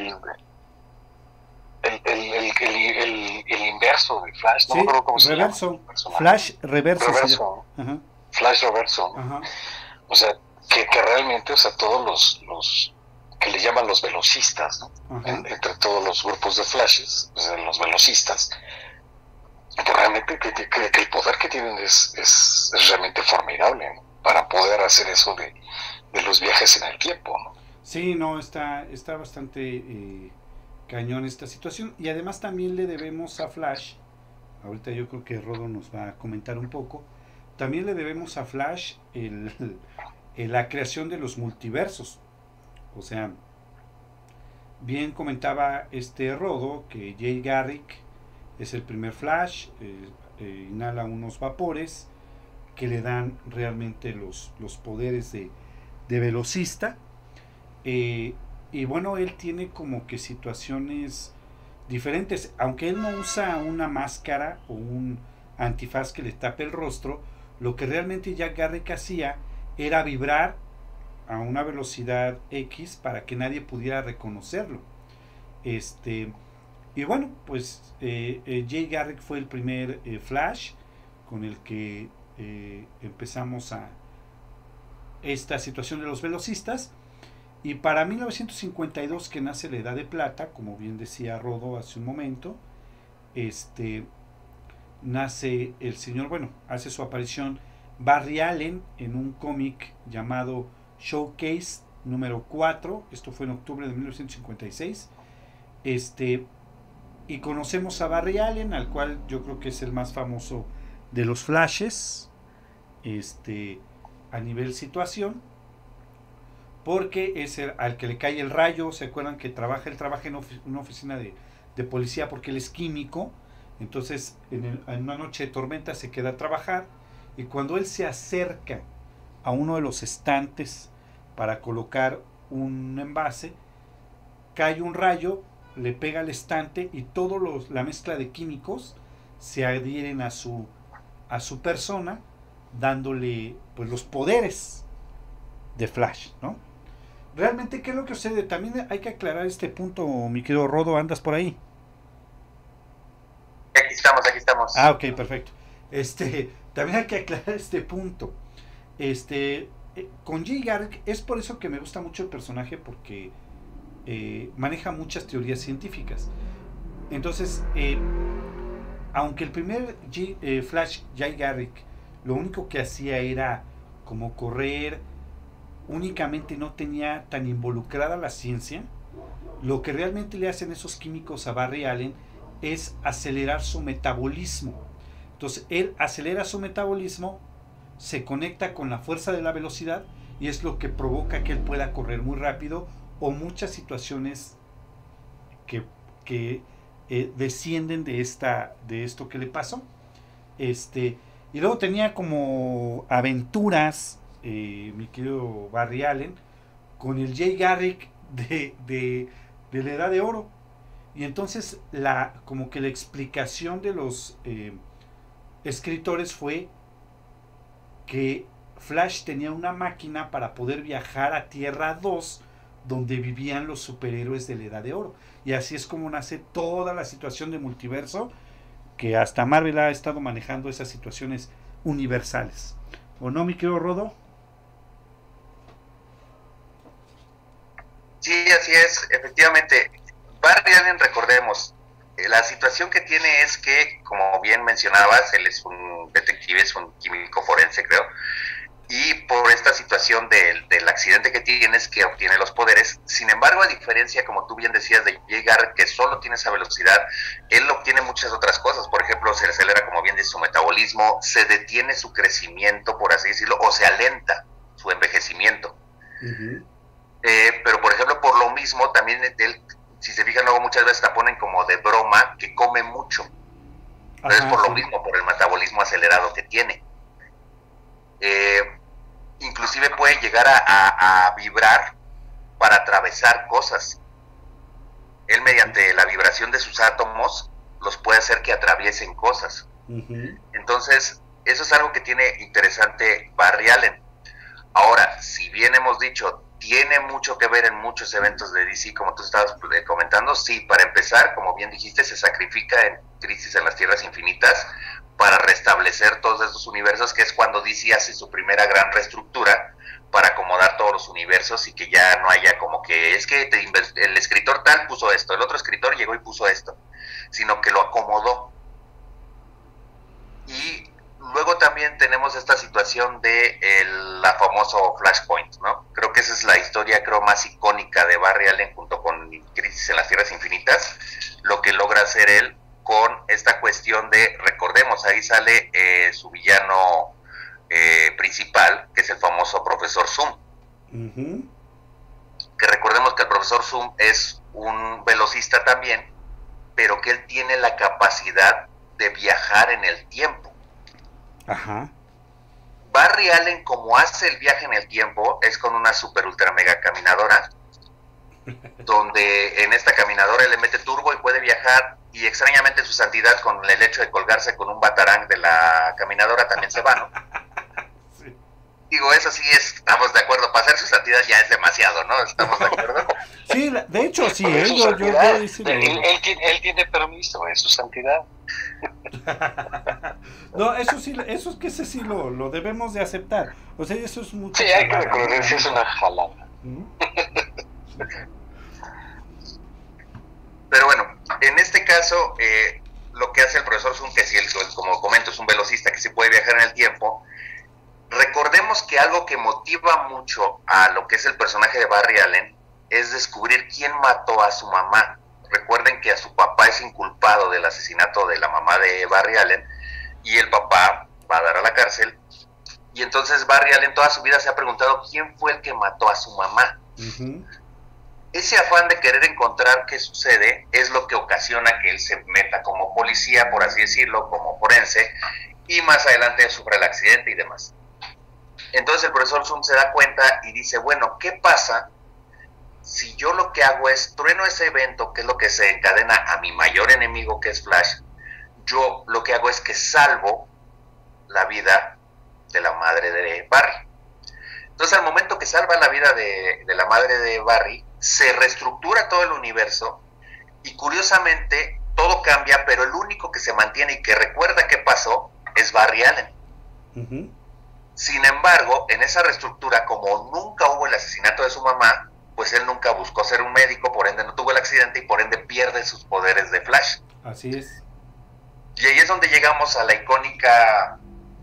El inverso de Flash, no sí, me acuerdo cómo se llama. Flash Reverso. Ajá. Flash Reverso. Ajá. O sea, que realmente, o sea, todos los que le llaman los velocistas, ¿no? Entre todos los grupos de Flashes, o sea, los velocistas, pues realmente que el poder que tienen es realmente formidable, ¿no? Para poder hacer eso de los viajes en el tiempo, ¿no? Sí, no, está bastante cañón esta situación, y además también le debemos a Flash, ahorita yo creo que Rodo nos va a comentar un poco, también le debemos a Flash la creación de los multiversos. O sea, bien comentaba Rodo que Jay Garrick es el primer Flash, inhala unos vapores que le dan realmente los poderes de velocista, y bueno, él tiene como que situaciones diferentes, aunque él no usa una máscara o un antifaz que le tape el rostro. Lo que realmente Jack Garrick hacía era vibrar a una velocidad X para que nadie pudiera reconocerlo. Y bueno, pues Jay Garrick fue el primer Flash con el que empezamos a esta situación de los velocistas. Y para 1952, que nace la Edad de Plata, como bien decía Rodo hace un momento, nace el señor, bueno, hace su aparición Barry Allen en un cómic llamado Showcase número 4, esto fue en octubre de 1956, y conocemos a Barry Allen, al cual yo creo que es el más famoso de los Flashes, a nivel situación, porque es al que le cae el rayo. ¿Se acuerdan que él trabaja en una oficina de policía porque él es químico? Entonces en una noche de tormenta se queda a trabajar, y cuando él se acerca a uno de los estantes para colocar un envase, cae un rayo, le pega al estante y la mezcla de químicos se adhieren a su persona, dándole pues los poderes de Flash, ¿no? Realmente, ¿qué es lo que sucede? También hay que aclarar este punto, mi querido Rodo, ¿andas por ahí? Aquí estamos. Ah, ok, perfecto. También hay que aclarar este punto. Con Jay Garrick, es por eso que me gusta mucho el personaje, porque maneja muchas teorías científicas. Entonces, aunque el primer Flash, Jay Garrick, lo único que hacía era como correr, únicamente no tenía tan involucrada la ciencia, lo que realmente le hacen esos químicos a Barry Allen es acelerar su metabolismo. Entonces él acelera su metabolismo, se conecta con la fuerza de la velocidad, y es lo que provoca que él pueda correr muy rápido, o muchas situaciones que descienden de esto que le pasó. Y luego tenía como aventuras, mi querido Barry Allen, con el Jay Garrick de la Edad de Oro. Y entonces como que la explicación de los escritores fue que Flash tenía una máquina para poder viajar a Tierra 2, donde vivían los superhéroes de la Edad de Oro. Y así es como nace toda la situación de multiverso, que hasta Marvel ha estado manejando esas situaciones universales. ¿O no, mi querido Rodo? Sí, así es, efectivamente. Barry Allen, recordemos, la situación que tiene es que, como bien mencionabas, él es un detective, es un químico forense, creo, y por esta situación del accidente que tiene es que obtiene los poderes. Sin embargo, a diferencia, como tú bien decías, de Jay Garrick, que solo tiene esa velocidad, él obtiene muchas otras cosas. Por ejemplo, se acelera, como bien dice, su metabolismo, se detiene su crecimiento, por así decirlo, o se alenta su envejecimiento. Uh-huh. Pero, por ejemplo, por lo mismo, también él, si se fijan, luego muchas veces la ponen como de broma, que come mucho. Entonces, ajá, por lo mismo, por el metabolismo acelerado que tiene. Inclusive puede llegar a vibrar para atravesar cosas. Él, mediante la vibración de sus átomos, los puede hacer que atraviesen cosas. Uh-huh. Entonces, eso es algo que tiene interesante Barry Allen. Ahora, si bien hemos dicho, tiene mucho que ver en muchos eventos de DC, como tú estabas comentando, sí, para empezar, como bien dijiste, se sacrifica en Crisis en las Tierras Infinitas para restablecer todos estos universos, que es cuando DC hace su primera gran reestructura para acomodar todos los universos y que ya no haya como que es que el escritor tal puso esto, el otro escritor llegó y puso esto, sino que lo acomodó. Y luego también tenemos esta situación de la famoso Flashpoint, ¿no? Creo que esa es la historia, más icónica de Barry Allen junto con Crisis en las Tierras Infinitas, lo que logra hacer él con esta cuestión de, recordemos, ahí sale su villano principal, que es el famoso profesor Zoom. Que recordemos que el profesor Zoom es un velocista también, pero que él tiene la capacidad de viajar en el tiempo. Ajá. Barry Allen, como hace el viaje en el tiempo, es con una super ultra mega caminadora, donde en esta caminadora le mete turbo y puede viajar, y extrañamente su santidad, con el hecho de colgarse con un batarang de la caminadora, también se va, ¿no? Sí. Digo, eso sí, estamos de acuerdo, para hacer su santidad ya es demasiado, ¿no? ¿Estamos de acuerdo? Sí, de hecho sí, Él tiene permiso, es su santidad. No, eso sí, eso es que ese sí lo debemos de aceptar. O sea, eso es mucho. Sí, hay que recordar que es una jalada. Pero bueno, en este caso, lo que hace el profesor Zoom, que sí, como comento, es un velocista que sí puede viajar en el tiempo. Recordemos que algo que motiva mucho a lo que es el personaje de Barry Allen es descubrir quién mató a su mamá. Recuerden que a su papá es inculpado del asesinato de la mamá de Barry Allen, y el papá va a dar a la cárcel, y entonces Barry Allen toda su vida se ha preguntado quién fue el que mató a su mamá. Ese afán de querer encontrar qué sucede es lo que ocasiona que él se meta como policía, por así decirlo, como forense, y más adelante sufre el accidente y demás. Entonces el profesor Zoom se da cuenta y dice, bueno, ¿qué pasa si yo lo que hago es trueno ese evento, que es lo que se encadena a mi mayor enemigo, que es Flash? Yo lo que hago es que salvo la vida de la madre de Barry. Entonces, al momento que salva la vida de la madre de Barry, se reestructura todo el universo, y curiosamente todo cambia, pero el único que se mantiene y que recuerda qué pasó es Barry Allen. Sin embargo, en esa reestructura, como nunca hubo el asesinato de su mamá, pues él nunca buscó ser un médico, por ende no tuvo el accidente, y por ende pierde sus poderes de Flash. Así es. Y ahí es donde llegamos a la icónica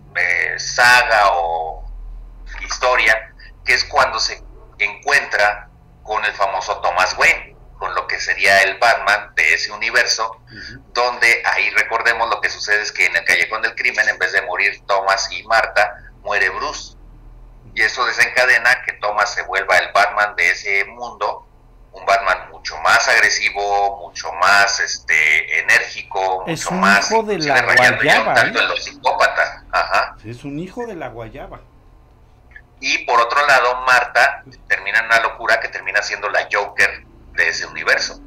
saga o historia, que es cuando se encuentra con el famoso Thomas Wayne, con lo que sería el Batman de ese universo, donde ahí recordemos lo que sucede es que en el Callejón del Crimen, en vez de morir Thomas y Marta, muere Bruce, y eso desencadena que Thomas se vuelva el Batman de ese mundo, un Batman mucho más agresivo, mucho más enérgico, es mucho un más hijo de la guayaba, tanto en los psicópatas. Ajá. Es un hijo de la guayaba. Y por otro lado, Marta termina en una locura que termina siendo la Joker de ese universo.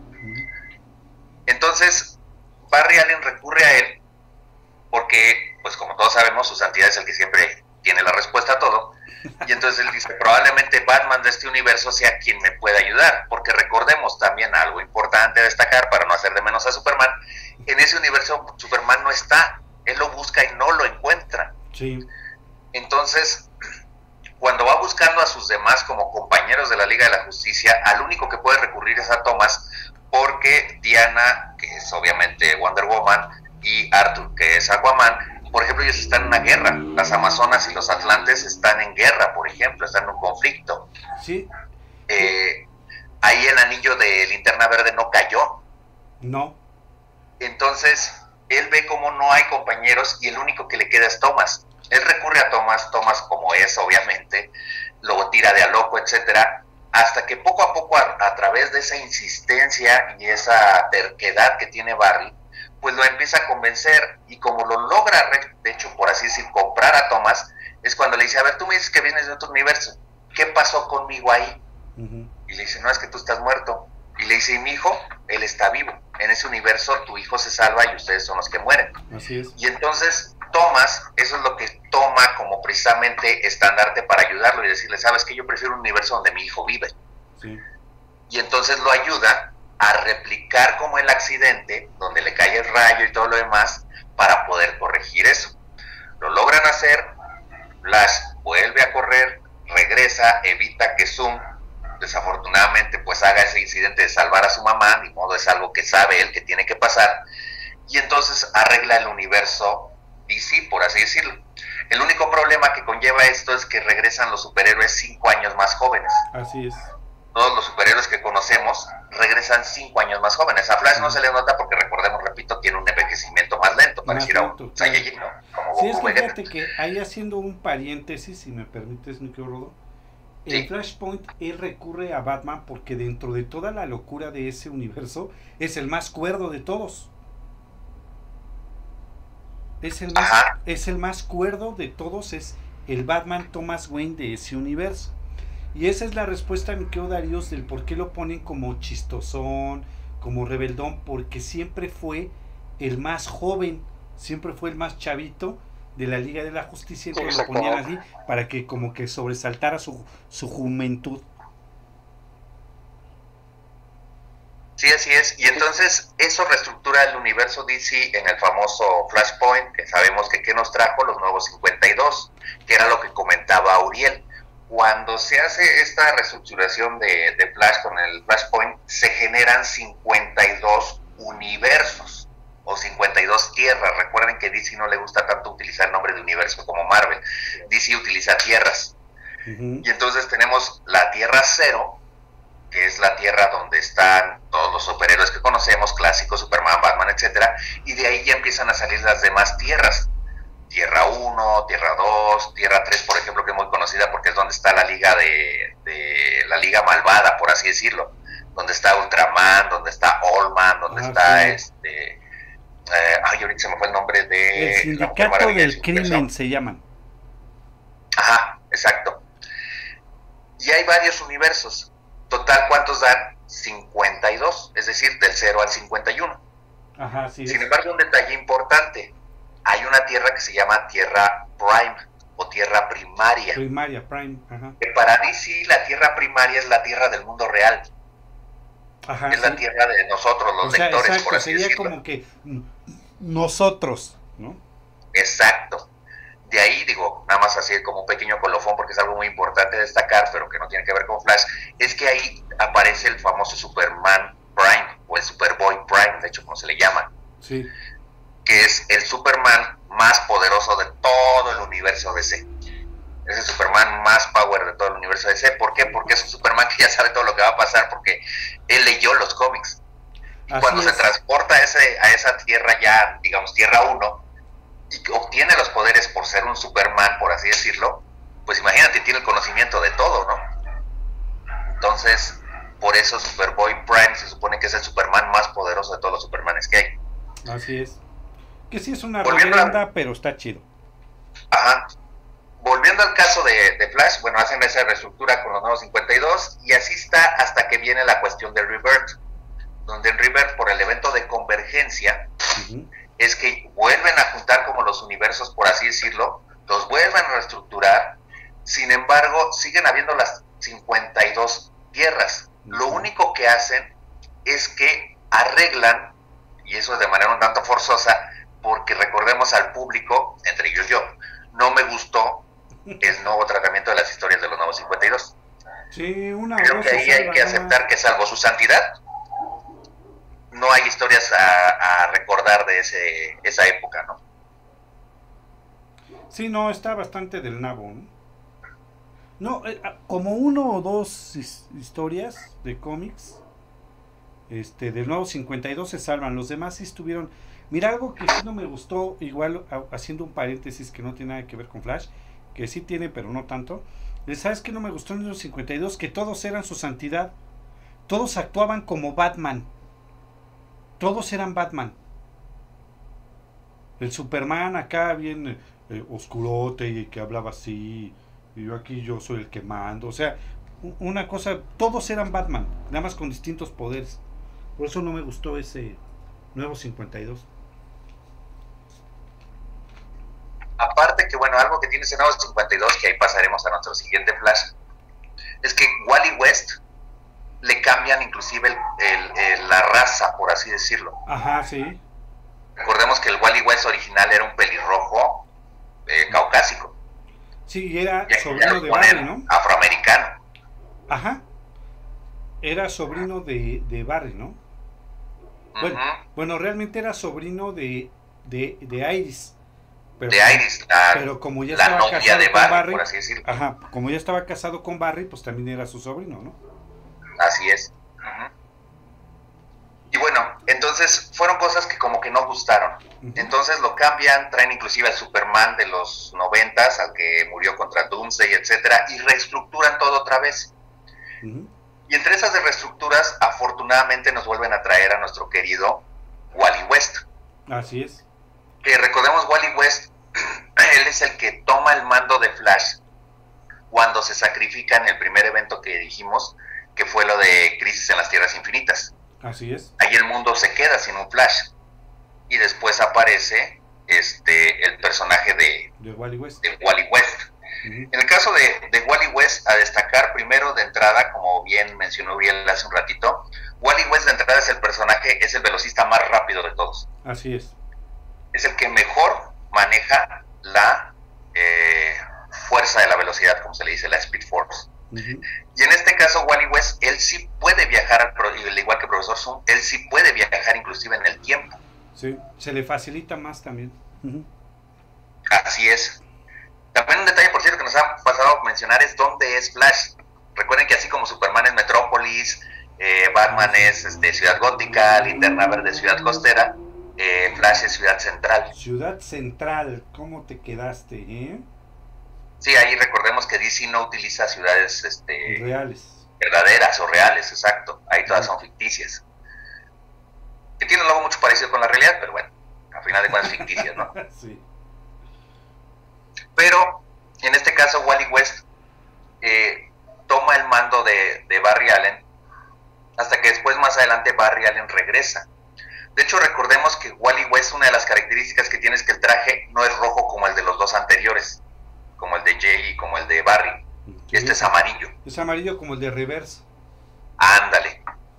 Entonces Barry Allen recurre a él porque, pues como todos sabemos, su santidad es el que siempre tiene la respuesta a todo. Y entonces él dice, probablemente Batman de este universo sea quien me pueda ayudar, porque recordemos también algo importante a destacar, para no hacer de menos a Superman, en ese universo Superman no está, él lo busca y no lo encuentra. Sí. Entonces, cuando va buscando a sus demás como compañeros de la Liga de la Justicia, al único que puede recurrir es a Thomas, porque Diana, que es obviamente Wonder Woman, y Arthur, que es Aquaman, por ejemplo, ellos están en una guerra. Las Amazonas y los Atlantes están en guerra, por ejemplo, están en un conflicto. Sí. Ahí el anillo de Linterna Verde no cayó. No. Entonces, él ve como no hay compañeros y el único que le queda es Thomas. Él recurre a Thomas como es, obviamente, lo tira de a loco, etcétera, hasta que poco a poco, a través de esa insistencia y esa terquedad que tiene Barry, pues lo empieza a convencer, y como lo logra, de hecho, por así decir, comprar a Thomas, es cuando le dice, a ver, tú me dices que vienes de otro universo, ¿qué pasó conmigo ahí? Y le dice, no, es que tú estás muerto. Y le dice, y mi hijo, él está vivo, en ese universo tu hijo se salva y ustedes son los que mueren. Así es. Y entonces Thomas, eso es lo que toma como precisamente estandarte para ayudarlo y decirle, sabes que yo prefiero un universo donde mi hijo vive. Sí. Y entonces lo ayuda a replicar como el accidente, donde le cae el rayo y todo lo demás, para poder corregir eso. Lo logran hacer, Flash vuelve a correr, regresa, evita que Zoom, desafortunadamente, pues haga ese incidente de salvar a su mamá, ni modo, es algo que sabe él que tiene que pasar, y entonces arregla el universo DC, por así decirlo. El único problema que conlleva esto es que regresan los superhéroes 5 años más jóvenes. Así es. Todos los superhéroes que conocemos regresan 5 años más jóvenes. A Flash no se le nota porque, recordemos, repito, tiene un envejecimiento más lento, pareciera un Saiyajin, ¿no? Como Sí, es que fíjate que ahí haciendo un paréntesis, si me permites, mi querido Rodo, en Flashpoint él recurre a Batman porque dentro de toda la locura de ese universo es el más cuerdo de todos. Es el más cuerdo de todos, es el Batman Thomas Wayne de ese universo. Y esa es la respuesta, mi querido Daríos, del por qué lo ponen como chistosón, como rebeldón, porque siempre fue el más joven, siempre fue el más chavito de la Liga de la Justicia, entonces lo ponían así para que como que sobresaltara su juventud. Sí, así es. Y entonces eso reestructura el universo DC en el famoso Flashpoint, que sabemos que nos trajo los nuevos 52, que era lo que comentaba Uriel. Cuando se hace esta reestructuración de Flash con el Flashpoint, se generan 52 universos o 52 tierras. Recuerden que DC no le gusta tanto utilizar el nombre de universo como Marvel. DC utiliza tierras. Y entonces tenemos la Tierra Cero, que es la tierra donde están todos los superhéroes que conocemos, clásicos, Superman, Batman, etcétera, y de ahí ya empiezan a salir las demás tierras. Tierra 1, Tierra 2, Tierra 3, por ejemplo, que es muy conocida porque es donde está la liga de la liga malvada, por así decirlo, donde está Ultraman, donde está Allman, donde está sí. Ahorita se me fue el nombre de... El Sindicato del Crimen se llaman. Ajá, exacto. Y hay varios universos. Total, ¿cuántos dan? 52, es decir, del 0 al 51. Ajá, sí. Sin embargo, un detalle importante, hay una tierra que se llama Tierra Prime o Tierra Primaria. Prime, ajá. Que para DC la Tierra Primaria es la tierra del mundo real. Ajá, es la tierra de nosotros, los lectores, exacto, por así sería decirlo. como que nosotros, ¿no? Exacto. De ahí, digo, nada más así como un pequeño colofón, porque es algo muy importante destacar, pero que no tiene que ver con Flash, es que ahí aparece el famoso Superman Prime, o el Superboy Prime, de hecho, como se le llama. Sí. Que es el Superman más poderoso de todo el universo DC. Es el Superman más power de todo el universo DC. ¿Por qué? Porque es un Superman que ya sabe todo lo que va a pasar, porque él leyó los cómics. Y cuando se transporta a esa tierra ya, digamos, Tierra 1, y obtiene los poderes por ser un Superman, por así decirlo, pues imagínate, tiene el conocimiento de todo, ¿no? Entonces, por eso Superboy Prime se supone que es el Superman más poderoso de todos los Supermanes que hay. Así es. Que sí es una reverenda, pero está chido. Ajá. Volviendo al caso de Flash, bueno, hacen esa reestructura con los nuevos 52 y así está hasta que viene la cuestión de Rebirth, donde en Rebirth, por el evento de convergencia, es que vuelven a juntar como los universos, por así decirlo, los vuelven a reestructurar, sin embargo, siguen habiendo las 52 tierras. Lo único que hacen es que arreglan, y eso es de manera un tanto forzosa, porque recordemos al público, entre ellos yo, no me gustó el nuevo tratamiento de las historias de los nuevos 52. Sí, creo que ahí hay que aceptar que salvo su santidad, no hay historias a recordar de esa época, ¿no? Sí, no, está bastante del nabo, ¿no? No, como uno o dos historias de cómics del nuevo 52 se salvan, los demás sí estuvieron... Mira, algo que sí no me gustó, igual haciendo un paréntesis que no tiene nada que ver con Flash, que sí tiene, pero no tanto. ¿Sabes qué no me gustó en los 52? Que todos eran su santidad. Todos actuaban como Batman. Todos eran Batman. El Superman acá bien oscurote y que hablaba así, y yo soy el que mando. O sea, una cosa, todos eran Batman, nada más con distintos poderes. Por eso no me gustó ese nuevo 52. Aparte que, bueno, algo que tiene ese nuevo 52, que ahí pasaremos a nuestro siguiente Flash, es que Wally West le cambian inclusive la raza, por así decirlo. Ajá, sí. Recordemos que el Wally West original era un pelirrojo caucásico. Sí, era sobrino de Barry, ¿no? Afroamericano. Ajá. Era sobrino de Barry, ¿no? Bueno, realmente era sobrino de Iris. Pero, pero como ya la estaba novia casado de con Barry, por así decirlo. Ajá, como ya estaba casado con Barry, pues también era su sobrino, ¿no? Así es. Y bueno, entonces Entonces fueron cosas que como que no gustaron. Entonces lo cambian, traen inclusive al Superman de los 90s, al que murió contra Doomsday, etcétera, y reestructuran todo otra vez. Y entre esas de reestructuras, afortunadamente nos vuelven a traer a nuestro querido Wally West. Así es. Que recordemos, Wally West, él es el que toma el mando de Flash cuando se sacrifica en el primer evento que dijimos, que fue lo de Crisis en las Tierras Infinitas. Así es. Ahí el mundo se queda sin un Flash. Y después aparece el personaje de Wally West. En el caso de Wally West, a destacar primero de entrada, como bien mencionó Uriel hace un ratito, Wally West de entrada es el personaje, es el velocista más rápido de todos. Así es. Es el que mejor maneja la fuerza de la velocidad, como se le dice, la Speed Force. Y en este caso, Wally West, él sí puede viajar, al igual que el Profesor Zoom, él sí puede viajar inclusive en el tiempo. Sí, se le facilita más también. Así es. También un detalle, por cierto, que nos ha pasado a mencionar es dónde es Flash. Recuerden que así como Superman es Metrópolis, Batman es Ciudad Gótica, Linterna Verde Ciudad Costera, Flash es Ciudad Central. Ciudad Central, ¿cómo te quedaste, Sí, ahí recordemos que DC no utiliza ciudades reales, verdaderas o reales, exacto. Ahí todas son ficticias. Que tienen luego mucho parecido con la realidad, pero bueno, al final de cuentas ficticias, ¿no? Sí. Pero en este caso Wally West toma el mando de Barry Allen, hasta que después más adelante Barry Allen regresa. De hecho, recordemos que Wally West, una de las características que tiene es que el traje no es rojo como el de los dos anteriores, como el de Jay y como el de Barry. Sí, este es amarillo. Es amarillo como el de Reverse. Ándale.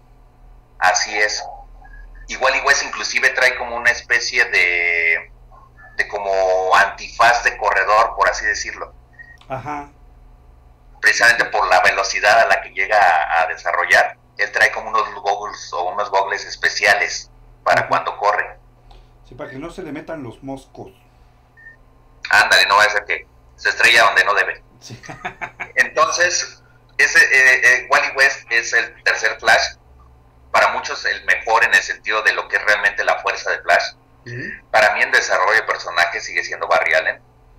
Así es. Y Wally West inclusive trae como una especie de como antifaz de corredor, por así decirlo. Ajá. Precisamente por la velocidad a la que llega a desarrollar. Él trae como unos goggles especiales para cuando corre. Sí, para que no se le metan los moscos. Ándale, no va a ser que se estrella donde no debe. Sí. Entonces, Wally West es el tercer Flash. Para muchos el mejor en el sentido de lo que es realmente la fuerza de Flash. Para mí en desarrollo de personaje sigue siendo Barry Allen.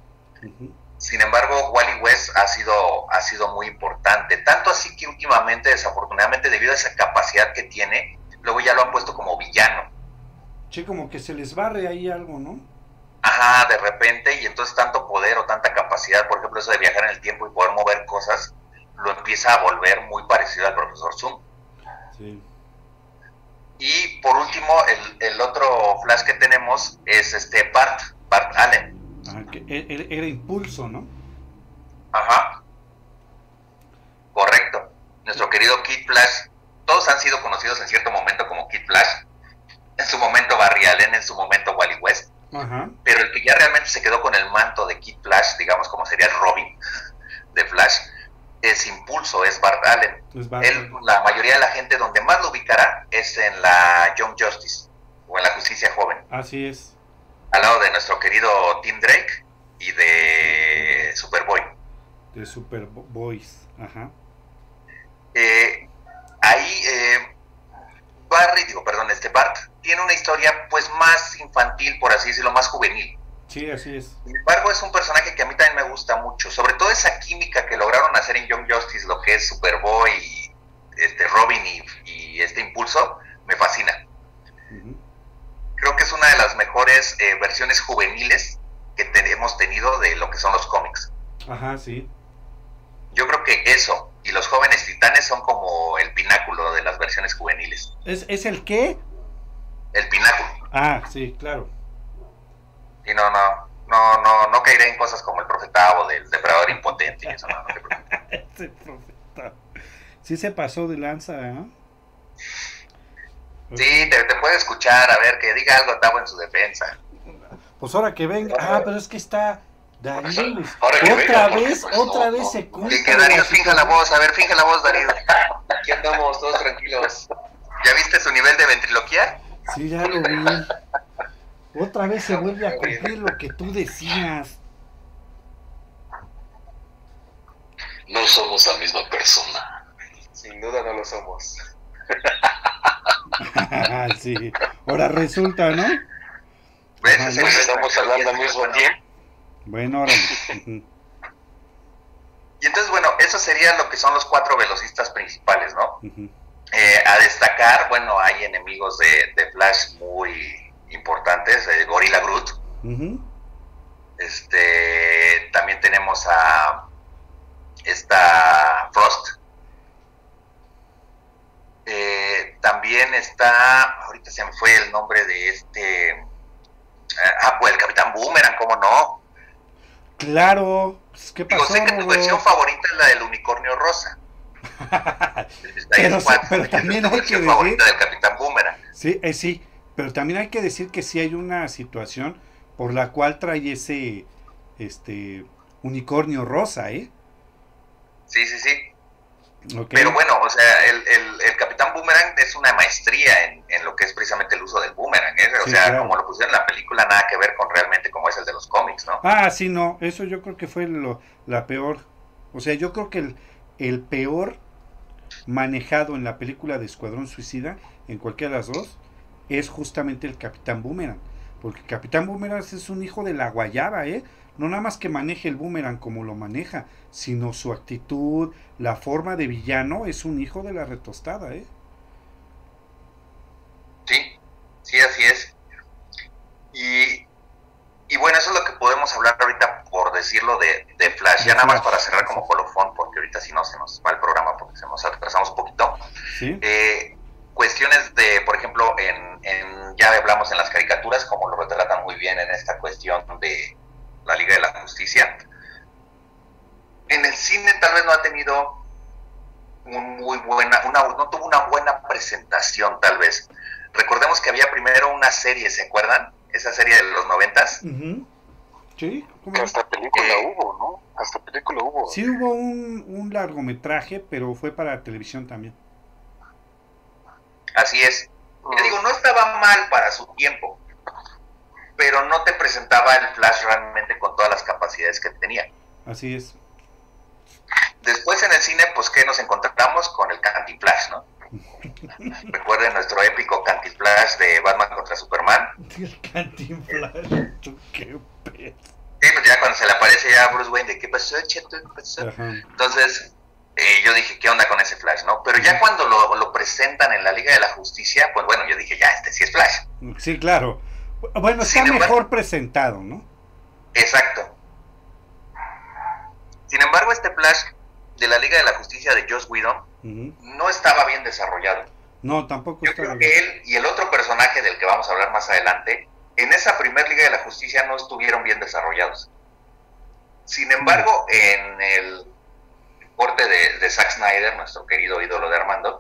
Sin embargo, Wally West ha sido muy importante, tanto así que últimamente, desafortunadamente, debido a esa capacidad que tiene, luego ya lo han puesto como villano. Sí, como que se les barre ahí algo, ¿no? Ajá, de repente, y entonces tanto poder o tanta capacidad, por ejemplo eso de viajar en el tiempo y poder mover cosas, lo empieza a volver muy parecido al Profesor Zoom. Sí. Y por último, el otro Flash que tenemos es Bart Allen. Que era Impulso, ¿no? Ajá. Correcto. Nuestro querido Kid Flash. Todos han sido conocidos en cierto momento como Kid Flash. En su momento Barry Allen, en su momento Wally West. Ajá. Pero el que ya realmente se quedó con el manto de Kid Flash, digamos como sería el Robin de Flash, es Impulso, es Bart Allen. La mayoría de la gente donde más lo ubicará es en la Young Justice o en la Justicia Joven. Así es. Al lado de nuestro querido Tim Drake y de Superboy. De Superboys, ajá. Bart tiene una historia pues más infantil, por así decirlo, más juvenil. Sí, así es. Sin embargo, es un personaje que a mí también me gusta mucho, sobre todo esa química que lograron hacer en Young Justice, lo que es Superboy, Robin y Impulso, me fascina. Creo que es una de las mejores versiones juveniles que hemos tenido de lo que son los cómics. Ajá, sí. Yo creo que eso y los Jóvenes Titanes son como el pináculo de las versiones juveniles. ¿Es el qué? El pináculo. Ah, sí, claro. Y no caeré en cosas como el Profeta o del Depredador Impotente y eso, no te preocupes. Ese Profeta. Sí se pasó de lanza, ¿eh? Sí, te puede escuchar, a ver, que diga algo Tavo en su defensa. Pues ahora que venga. Ah, pero es que está Darío. Otra vez se cumple. Que Darío finja la voz, a ver, finge la voz, Darío. Aquí andamos todos tranquilos. ¿Ya viste su nivel de ventriloquía? Sí, ya lo vi. Otra vez se vuelve a cumplir lo que tú decías. No somos la misma persona. Sin duda no lo somos. Sí. Ahora resulta, ¿no? ¿Ves? Pues estamos hablando al mismo tiempo. Bueno, órale. Y entonces, bueno, eso sería lo que son los 4 velocistas principales, ¿no? Ujú. A destacar, bueno, hay enemigos de Flash muy importantes, Gorilla Groot. Ujú. También tenemos a esta Frost. También está, ahorita se me fue el nombre de pues el Capitán Boomerang, ¿cómo no? Claro, pues, ¿qué Digo, pasó? sé que tu versión favorita es la del unicornio rosa. Pero también hay que decir, favorita del Capitán Boomerang. sí, sí, pero también hay que decir que sí hay una situación por la cual trae ese unicornio rosa, ¿eh? Sí. Okay. Pero bueno, o sea, el Capitán Boomerang es una maestría en lo que es precisamente el uso del boomerang, ¿eh? O Sí, sea, claro. como lo pusieron en la película, nada que ver con realmente como es el de los cómics, ¿no? Ah, sí, no, eso yo creo que fue la peor. O sea, yo creo que el peor manejado en la película de Escuadrón Suicida, en cualquiera de las dos, es justamente el Capitán Boomerang. Porque el Capitán Boomerang es un hijo de la guayaba, ¿eh? No nada más que maneje el boomerang como lo maneja, sino su actitud, la forma de villano, es un hijo de la retostada, ¿eh? Sí, así es. Y bueno, eso es lo que podemos hablar ahorita, por decirlo, de Flash. Ya nada más para cerrar como colofón, porque ahorita si no se nos va el programa, porque se nos atrasamos un poquito. ¿Sí? Cuestiones de, por ejemplo, ya hablamos en las caricaturas, como lo retratan muy bien en esta cuestión de la Liga de la Justicia. En el cine tal vez no ha tenido no tuvo una buena presentación, tal vez. Recordemos que había primero una serie, ¿se acuerdan? Esa serie de los 90s. Uh-huh. Sí, que hasta película hubo, ¿no? Hasta película hubo. Sí hubo un largometraje, pero fue para televisión también. Así es. Yo digo, no estaba mal para su tiempo, pero no te presentaba el Flash realmente con todas las capacidades que tenía. Así es. Después en el cine, pues, ¿qué nos encontramos? Con el Cantinflash, ¿no? Recuerden nuestro épico Cantinflash de Batman contra Superman. El Cantinflash, qué pedo. Sí, pues ya cuando se le aparece ya a Bruce Wayne de ¿qué pasó, Cheto? ¿Qué pasó? Ajá. Entonces, yo dije, ¿qué onda con ese Flash, no? Pero ya cuando lo presentan en la Liga de la Justicia, pues bueno, yo dije, ya, sí es Flash. Sí, claro. Bueno, está mejor presentado, ¿no? Exacto. Sin embargo, este Flash de la Liga de la Justicia de Joss Whedon no estaba bien desarrollado. No, tampoco estaba bien. Yo creo que él y el otro personaje del que vamos a hablar más adelante, en esa primer Liga de la Justicia no estuvieron bien desarrollados. Sin embargo, en el corte de Zack Snyder, nuestro querido ídolo de Armando,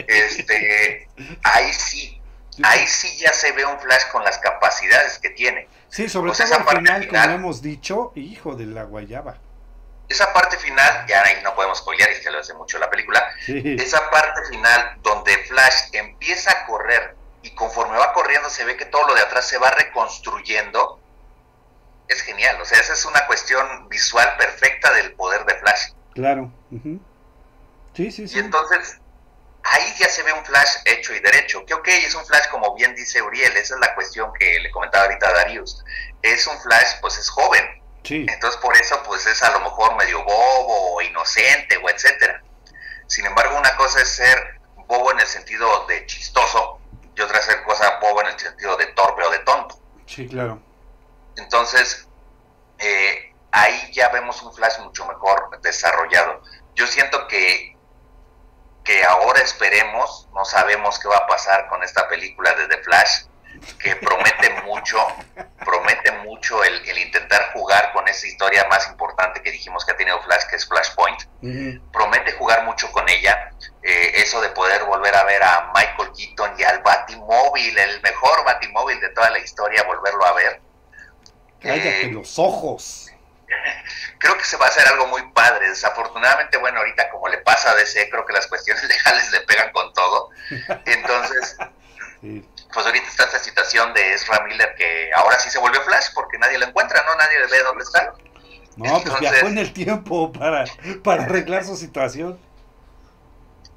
ahí sí ya se ve un Flash con las capacidades que tiene. Sí, sobre todo al final, como hemos dicho, hijo de la guayaba. Esa parte final, ya ahí no podemos spoilear, y se lo hace mucho la película, sí. Esa parte final donde Flash empieza a correr y conforme va corriendo se ve que todo lo de atrás se va reconstruyendo, es genial. O sea, esa es una cuestión visual perfecta del poder de Flash. Claro. Sí. Y entonces, ahí ya se ve un Flash hecho y derecho, que ok, es un Flash como bien dice Uriel, esa es la cuestión que le comentaba ahorita a Darius, es un Flash, pues es joven. Sí. Entonces por eso pues es a lo mejor medio bobo o inocente o etcétera. Sin embargo, una cosa es ser bobo en el sentido de chistoso y otra es ser cosa bobo en el sentido de torpe o de tonto. Sí, claro. Entonces ahí ya vemos un Flash mucho mejor desarrollado. Yo siento que ahora esperemos, no sabemos qué va a pasar con esta película de The Flash, que promete mucho el intentar jugar con esa historia más importante que dijimos que ha tenido Flash, que es Flashpoint. Promete jugar mucho con ella, eso de poder volver a ver a Michael Keaton y al Batimóvil, el mejor Batimóvil de toda la historia, volverlo a ver. Cállate los ojos. Creo que se va a hacer algo muy padre. Desafortunadamente, bueno, ahorita como le pasa a DC, creo que las cuestiones legales le pegan con todo. Entonces, sí. Pues ahorita está esta situación de Ezra Miller que ahora sí se volvió Flash porque nadie lo encuentra, ¿no? Nadie ve dónde está. No, entonces, pues viajó en el tiempo para arreglar su situación.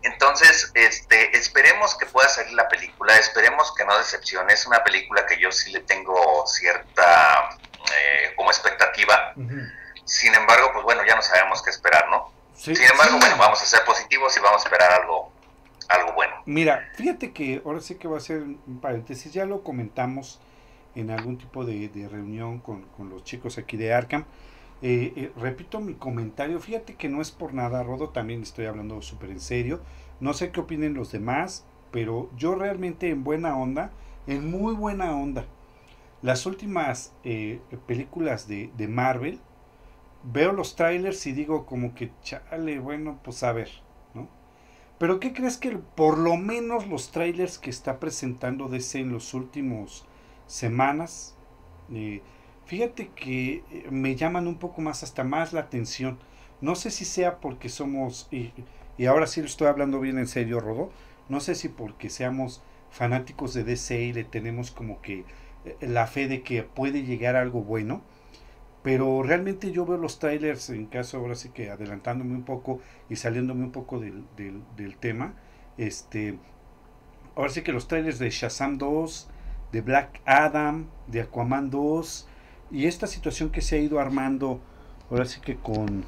Entonces, esperemos que pueda salir la película, esperemos que no decepcione. Es una película que yo sí le tengo cierta como expectativa. Sin embargo, pues bueno, ya no sabemos qué esperar, ¿no? Sí, Sin embargo, sí. bueno, vamos a ser positivos y vamos a esperar algo bueno. Mira, fíjate que ahora sí que va a ser un paréntesis, ya lo comentamos en algún tipo de reunión con los chicos aquí de Arkham. Repito mi comentario, fíjate que no es por nada, Rodo, también estoy hablando súper en serio, no sé qué opinen los demás, pero yo realmente en buena onda, en muy buena onda, las últimas películas de Marvel, veo los trailers y digo como que, chale, bueno, pues a ver, ¿no? Pero ¿qué crees que por lo menos los trailers que está presentando DC en los últimos semanas, fíjate que me llaman un poco más, hasta más la atención? No sé si sea porque somos, y ahora sí lo estoy hablando bien en serio, Rodo, no sé si porque seamos fanáticos de DC y le tenemos como que la fe de que puede llegar algo bueno, pero realmente yo veo los trailers, en caso ahora sí que adelantándome un poco y saliéndome un poco del tema, ahora sí que los trailers de Shazam 2, de Black Adam, de Aquaman 2, y esta situación que se ha ido armando ahora sí que con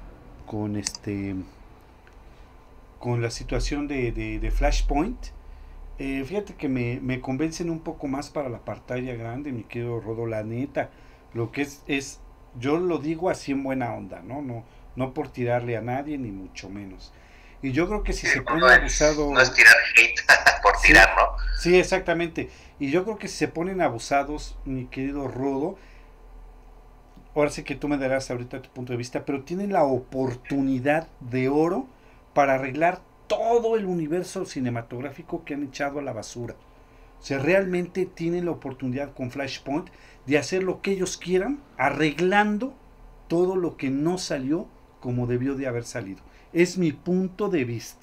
la situación de Flashpoint, fíjate que me convencen un poco más para la pantalla grande, mi querido Rodo, la neta. Lo que es, yo lo digo así en buena onda, no por tirarle a nadie, ni mucho menos. Y yo creo que si se pone abusado... No es tirar hate por sí, tirar, ¿no? Sí, exactamente. Y yo creo que si se ponen abusados, mi querido Rodo, ahora sí que tú me darás ahorita tu punto de vista, pero tienen la oportunidad de oro para arreglar todo el universo cinematográfico que han echado a la basura. O sea, realmente tienen la oportunidad con Flashpoint de hacer lo que ellos quieran, arreglando todo lo que no salió como debió de haber salido. Es mi punto de vista.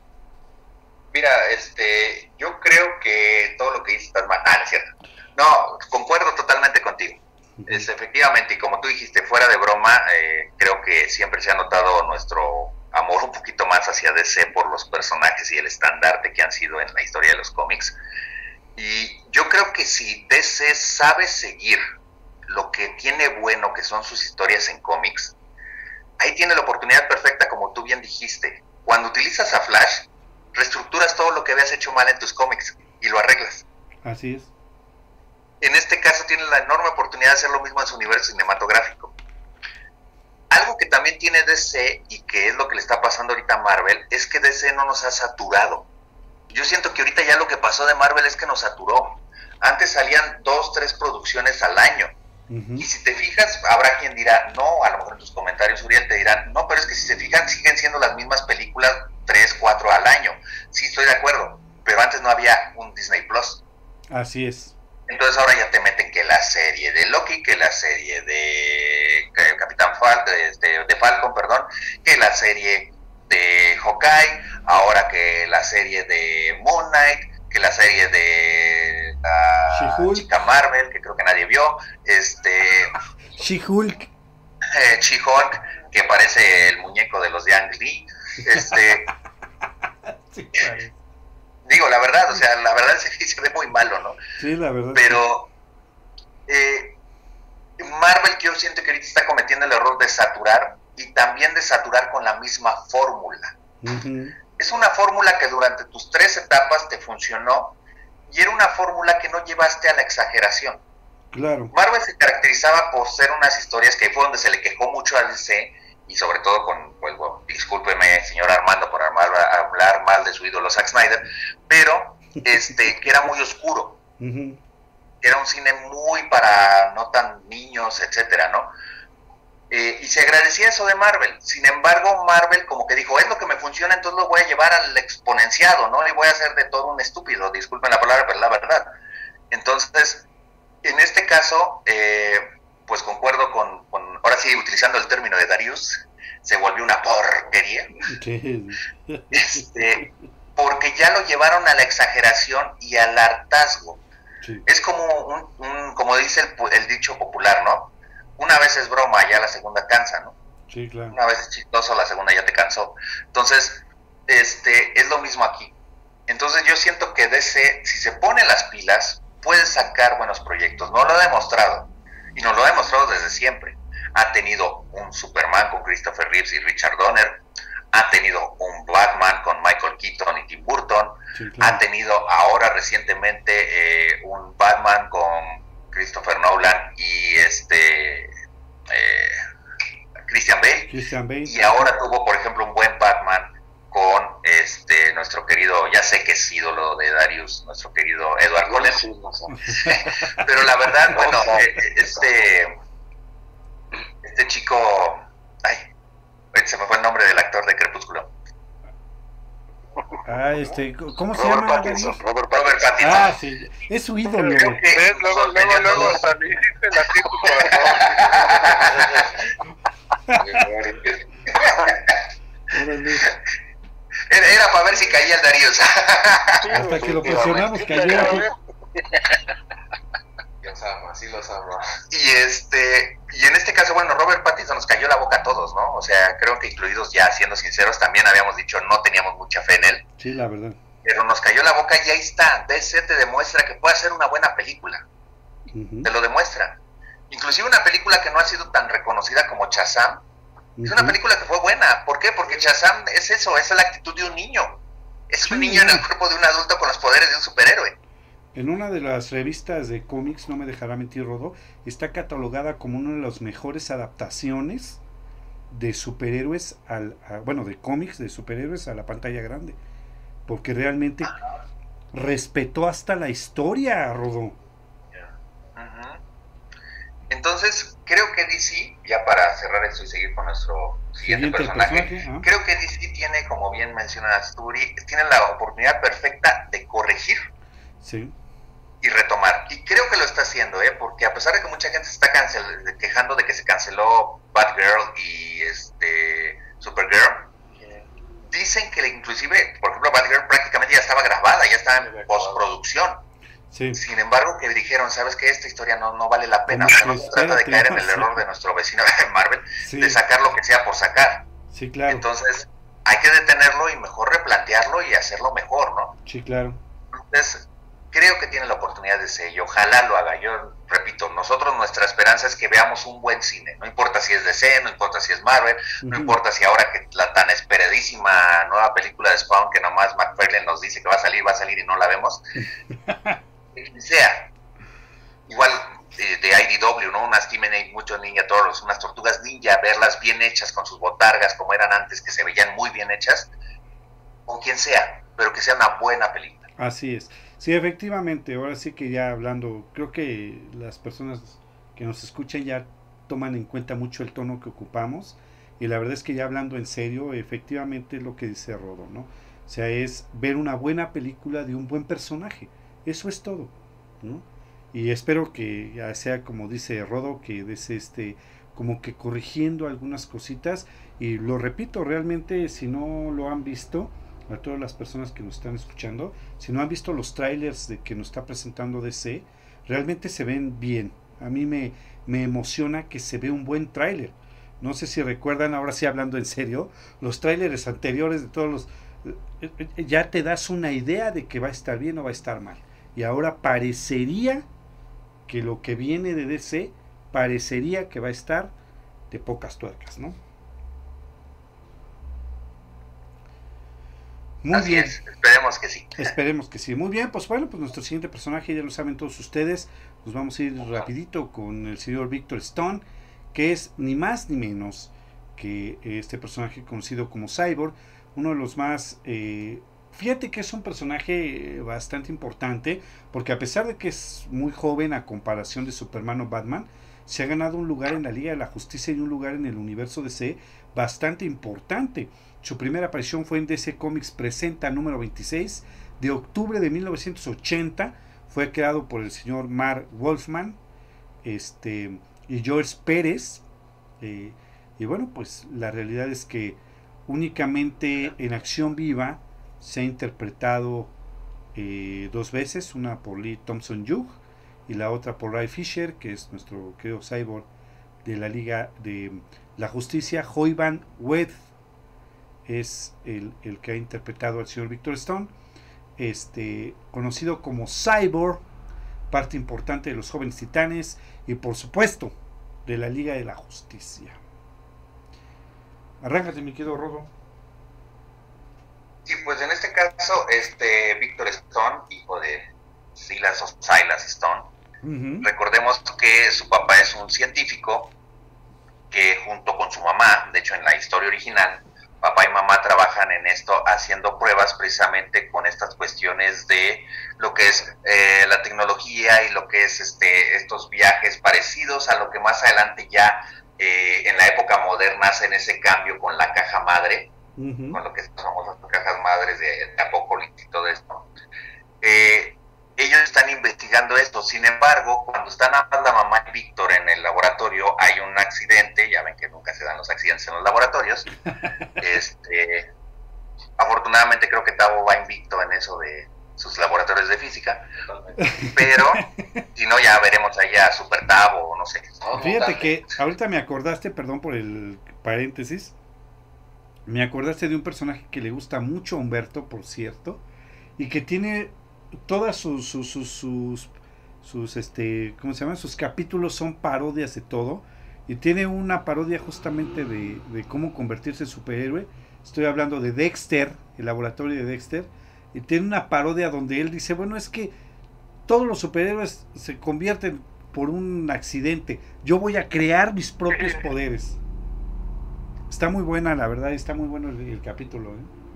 Mira, yo creo que todo lo que dices está mal. Es cierto. No, concuerdo totalmente contigo. Efectivamente, y como tú dijiste, fuera de broma, creo que siempre se ha notado nuestro amor un poquito más hacia DC por los personajes y el estandarte que han sido en la historia de los cómics. Y yo creo que si DC sabe seguir lo que tiene bueno, que son sus historias en cómics, ahí tiene la oportunidad perfecta, como tú bien dijiste. Cuando utilizas a Flash, reestructuras todo lo que habías hecho mal en tus cómics y lo arreglas. Así es. En este caso tiene la enorme oportunidad de hacer lo mismo en su universo cinematográfico. Algo que también tiene DC, y que es lo que le está pasando ahorita a Marvel, es que DC no nos ha saturado. Yo siento que ahorita ya lo que pasó de Marvel es que nos saturó. Antes salían 2, 3 producciones al año. Y si te fijas, habrá quien dirá, no, a lo mejor en tus comentarios, Uriel, te dirán, no, pero es que si se fijan, siguen siendo las mismas películas 3, 4 al año. Sí, estoy de acuerdo, pero antes no había un Disney Plus. Así es. Entonces ahora ya te meten que la serie de Loki, que la serie de Capitán de Falcon, perdón, que la serie de Hawkeye, ahora que la serie de Moon Knight, que la serie de la chica Marvel, que creo que nadie vio, She-Hulk, que parece el muñeco de los de Ang Lee, sí, parece. Digo, la verdad, o sea, la verdad se ve muy malo, ¿no? Sí, la verdad. Pero Marvel, yo siento que ahorita está cometiendo el error de saturar, y también de saturar con la misma fórmula. Es una fórmula que durante tus 3 etapas te funcionó, y era una fórmula que no llevaste a la exageración. Claro. Marvel se caracterizaba por ser unas historias que fue donde se le quejó mucho a DC, y sobre todo con, pues, bueno, discúlpeme, señor Armando, por hablar mal de su ídolo Zack Snyder, pero que era muy oscuro. Era un cine muy para no tan niños, etcétera, ¿no? Y se agradecía eso de Marvel. Sin embargo, Marvel como que dijo, es lo que me funciona, entonces lo voy a llevar al exponenciado, ¿no? Le voy a hacer de todo un estúpido, disculpen la palabra, pero la verdad. Entonces, en este caso, pues concuerdo con, ahora sí, utilizando el término de Darius, se volvió una porquería. Porque ya lo llevaron a la exageración y al hartazgo. Sí. Es como como dice el dicho popular, ¿no? Una vez es broma, ya la segunda cansa, ¿no? Sí, claro. Una vez es chistoso, la segunda ya te cansó. Entonces, es lo mismo aquí. Entonces yo siento que DC, si se pone las pilas, puede sacar buenos proyectos. No lo ha demostrado, y nos lo ha demostrado desde siempre. Ha tenido un Superman con Christopher Reeves y Richard Donner, ha tenido un Batman con Michael Keaton y Tim Burton, sí, claro. Ha tenido ahora recientemente un Batman con Christopher Nolan y Christian Bale, y ahora tuvo, por ejemplo, un buen Batman con nuestro querido, ya sé que es ídolo de Darius, nuestro querido Edward Cullen, sí, no sé. Pero la verdad, bueno, este chico, ay, se me fue el nombre del actor de Crepúsculo. ¿Cómo se llama? Robert Pattinson. Ah, sí, es su ídolo. Luego saliste la Era para ver si caía el Darius. Hasta que lo presionamos cayó. Así los amo. Y en este caso, bueno, Robert Pattinson nos cayó la boca a todos, ¿no? O sea, creo que incluidos ya, siendo sinceros, también habíamos dicho no teníamos mucha fe en él. Sí, la verdad. Pero nos cayó la boca y ahí está. DC te demuestra que puede hacer una buena película. Te lo demuestra. Inclusive una película que no ha sido tan reconocida como Shazam, es una película que fue buena. ¿Por qué? Porque Shazam es eso, es la actitud de un niño. Es un niño en el cuerpo de un adulto con los poderes de un superhéroe. En una de las revistas de cómics, no me dejará mentir Rodo, está catalogada como una de las mejores adaptaciones de superhéroes, de cómics de superhéroes a la pantalla grande. Porque realmente respetó hasta la historia, Rodo. Entonces, creo que DC, ya para cerrar esto y seguir con nuestro siguiente personaje, creo que DC tiene, como bien mencionas tú, tiene la oportunidad perfecta de corregir. Sí. Y retomar. Y creo que lo está haciendo, porque a pesar de que mucha gente se está quejando de que se canceló Batgirl y Supergirl, dicen que inclusive, por ejemplo, Batgirl prácticamente ya estaba grabada, ya estaba en postproducción. Sí. Sin embargo, que dijeron, ¿sabes qué? Esta historia no vale la pena. O sea, no se trata de caer en el error de nuestro vecino de Marvel, de sacar lo que sea por sacar. Sí, claro. Entonces, hay que detenerlo y mejor replantearlo y hacerlo mejor, ¿no? Sí, claro. Entonces, creo que tiene la oportunidad de ser, y ojalá lo haga. Yo repito, nosotros nuestra esperanza es que veamos un buen cine, no importa si es DC, no importa si es Marvel, no importa si ahora que la tan esperadísima nueva película de Spawn que nomás McFarlane nos dice que va a salir y no la vemos, sea igual de IDW, ¿no? Unas Teenage Mutant Ninja Turtles, unas tortugas ninja, verlas bien hechas con sus botargas como eran antes, que se veían muy bien hechas, con quien sea, pero que sea una buena película. Así es. Sí, efectivamente, ahora sí que ya hablando, creo que las personas que nos escuchan ya toman en cuenta mucho el tono que ocupamos, y la verdad es que ya hablando en serio, efectivamente es lo que dice Rodo, ¿no? O sea, es ver una buena película de un buen personaje, eso es todo, ¿no? Y espero que ya sea como dice Rodo, que des como que corrigiendo algunas cositas, y lo repito, realmente si no lo han visto, a todas las personas que nos están escuchando, si no han visto los trailers de que nos está presentando DC, realmente se ven bien. A mí me emociona que se ve un buen trailer. No sé si recuerdan, ahora sí hablando en serio, los trailers anteriores de todos los, ya te das una idea de que va a estar bien o va a estar mal. Y ahora parecería que lo que viene de DC parecería que va a estar de pocas tuercas, ¿no? Muy Así bien. Es, esperemos que sí. Esperemos que sí. Muy bien, pues bueno, pues nuestro siguiente personaje ya lo saben todos ustedes. Nos vamos a ir rapidito con el señor Victor Stone, que es ni más ni menos que este personaje conocido como Cyborg, uno de los más... fíjate que es un personaje bastante importante, porque a pesar de que es muy joven a comparación de Superman o Batman, se ha ganado un lugar en la Liga de la Justicia y un lugar en el universo DC bastante importante. Su primera aparición fue en DC Comics Presenta número 26 de octubre de 1980. Fue creado por el señor Mark Wolfman y George Pérez. Y bueno, pues la realidad es que únicamente en acción viva se ha interpretado dos veces, una por Lee Thompson-Hughes y la otra por Ray Fisher, que es nuestro querido Cyborg de la Liga de la Justicia, Joy Van Weth. es el que ha interpretado al señor Victor Stone, conocido como Cyborg, parte importante de los Jóvenes Titanes y por supuesto de la Liga de la Justicia. Arráncate, mi querido Rodo. Sí, pues en este caso, Victor Stone, hijo de Silas Stone, recordemos que su papá es un científico que junto con su mamá, de hecho en la historia original, papá y mamá trabajan en esto haciendo pruebas precisamente con estas cuestiones de lo que es la tecnología y lo que es estos viajes parecidos a lo que más adelante ya en la época moderna hacen ese cambio con la caja madre, con lo que son famosas cajas madres de Apocalipsis y todo esto. Ellos están investigando esto, sin embargo, cuando están la mamá y Víctor en el laboratorio, hay un accidente, ya ven que nunca se dan los accidentes en los laboratorios. Afortunadamente creo que Tavo va invicto en eso de sus laboratorios de física, pero si no ya veremos allá a Super Tavo o no sé. Fíjate que ahorita me acordaste, perdón por el paréntesis, me acordaste de un personaje que le gusta mucho a Humberto, por cierto, y que tiene todas sus ¿cómo se llama? Sus capítulos son parodias de todo, y tiene una parodia justamente de cómo convertirse en superhéroe. Estoy hablando de Dexter, el laboratorio de Dexter, y tiene una parodia donde él dice, bueno, es que todos los superhéroes se convierten por un accidente, yo voy a crear mis propios poderes. Está muy buena, la verdad, está muy bueno el capítulo,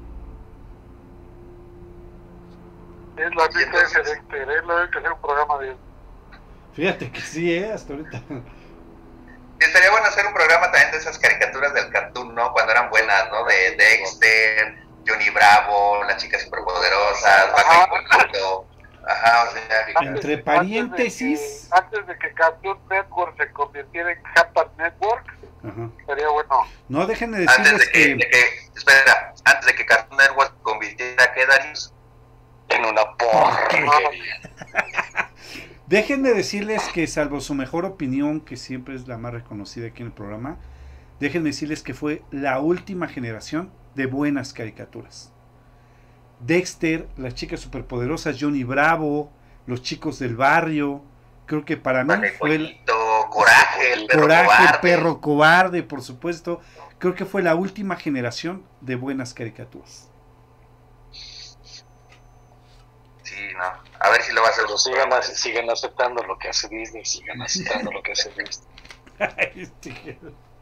Es la neta ese Dexter, lo hay que hacer un programa de él. Fíjate que sí, hasta ahorita. Estaría bueno hacer un programa también de esas caricaturas del Cartoon, ¿no? Cuando eran buenas, ¿no? De Dexter, Johnny Bravo, las chicas superpoderosas, Vaca y Pollito. Ajá, o sea, entre paréntesis. Antes de que Cartoon Network se convirtiera en Cartoon Network, sería bueno. No, dejen de decirles espera, antes de que Cartoon Network se convirtiera, ¿qué, Darius? En una porquería. Dejen de decirles que, salvo su mejor opinión, que siempre es la más reconocida aquí en el programa, déjenme decirles que fue la última generación de buenas caricaturas. Dexter, las chicas superpoderosas, Johnny Bravo, los chicos del barrio, creo que para mí fue el Coraje, el perro cobarde, por supuesto. Creo que fue la última generación de buenas caricaturas. Sí, no. A ver si lo va a hacer. Sigan aceptando lo que hace Disney, sigan aceptando lo que hace Disney.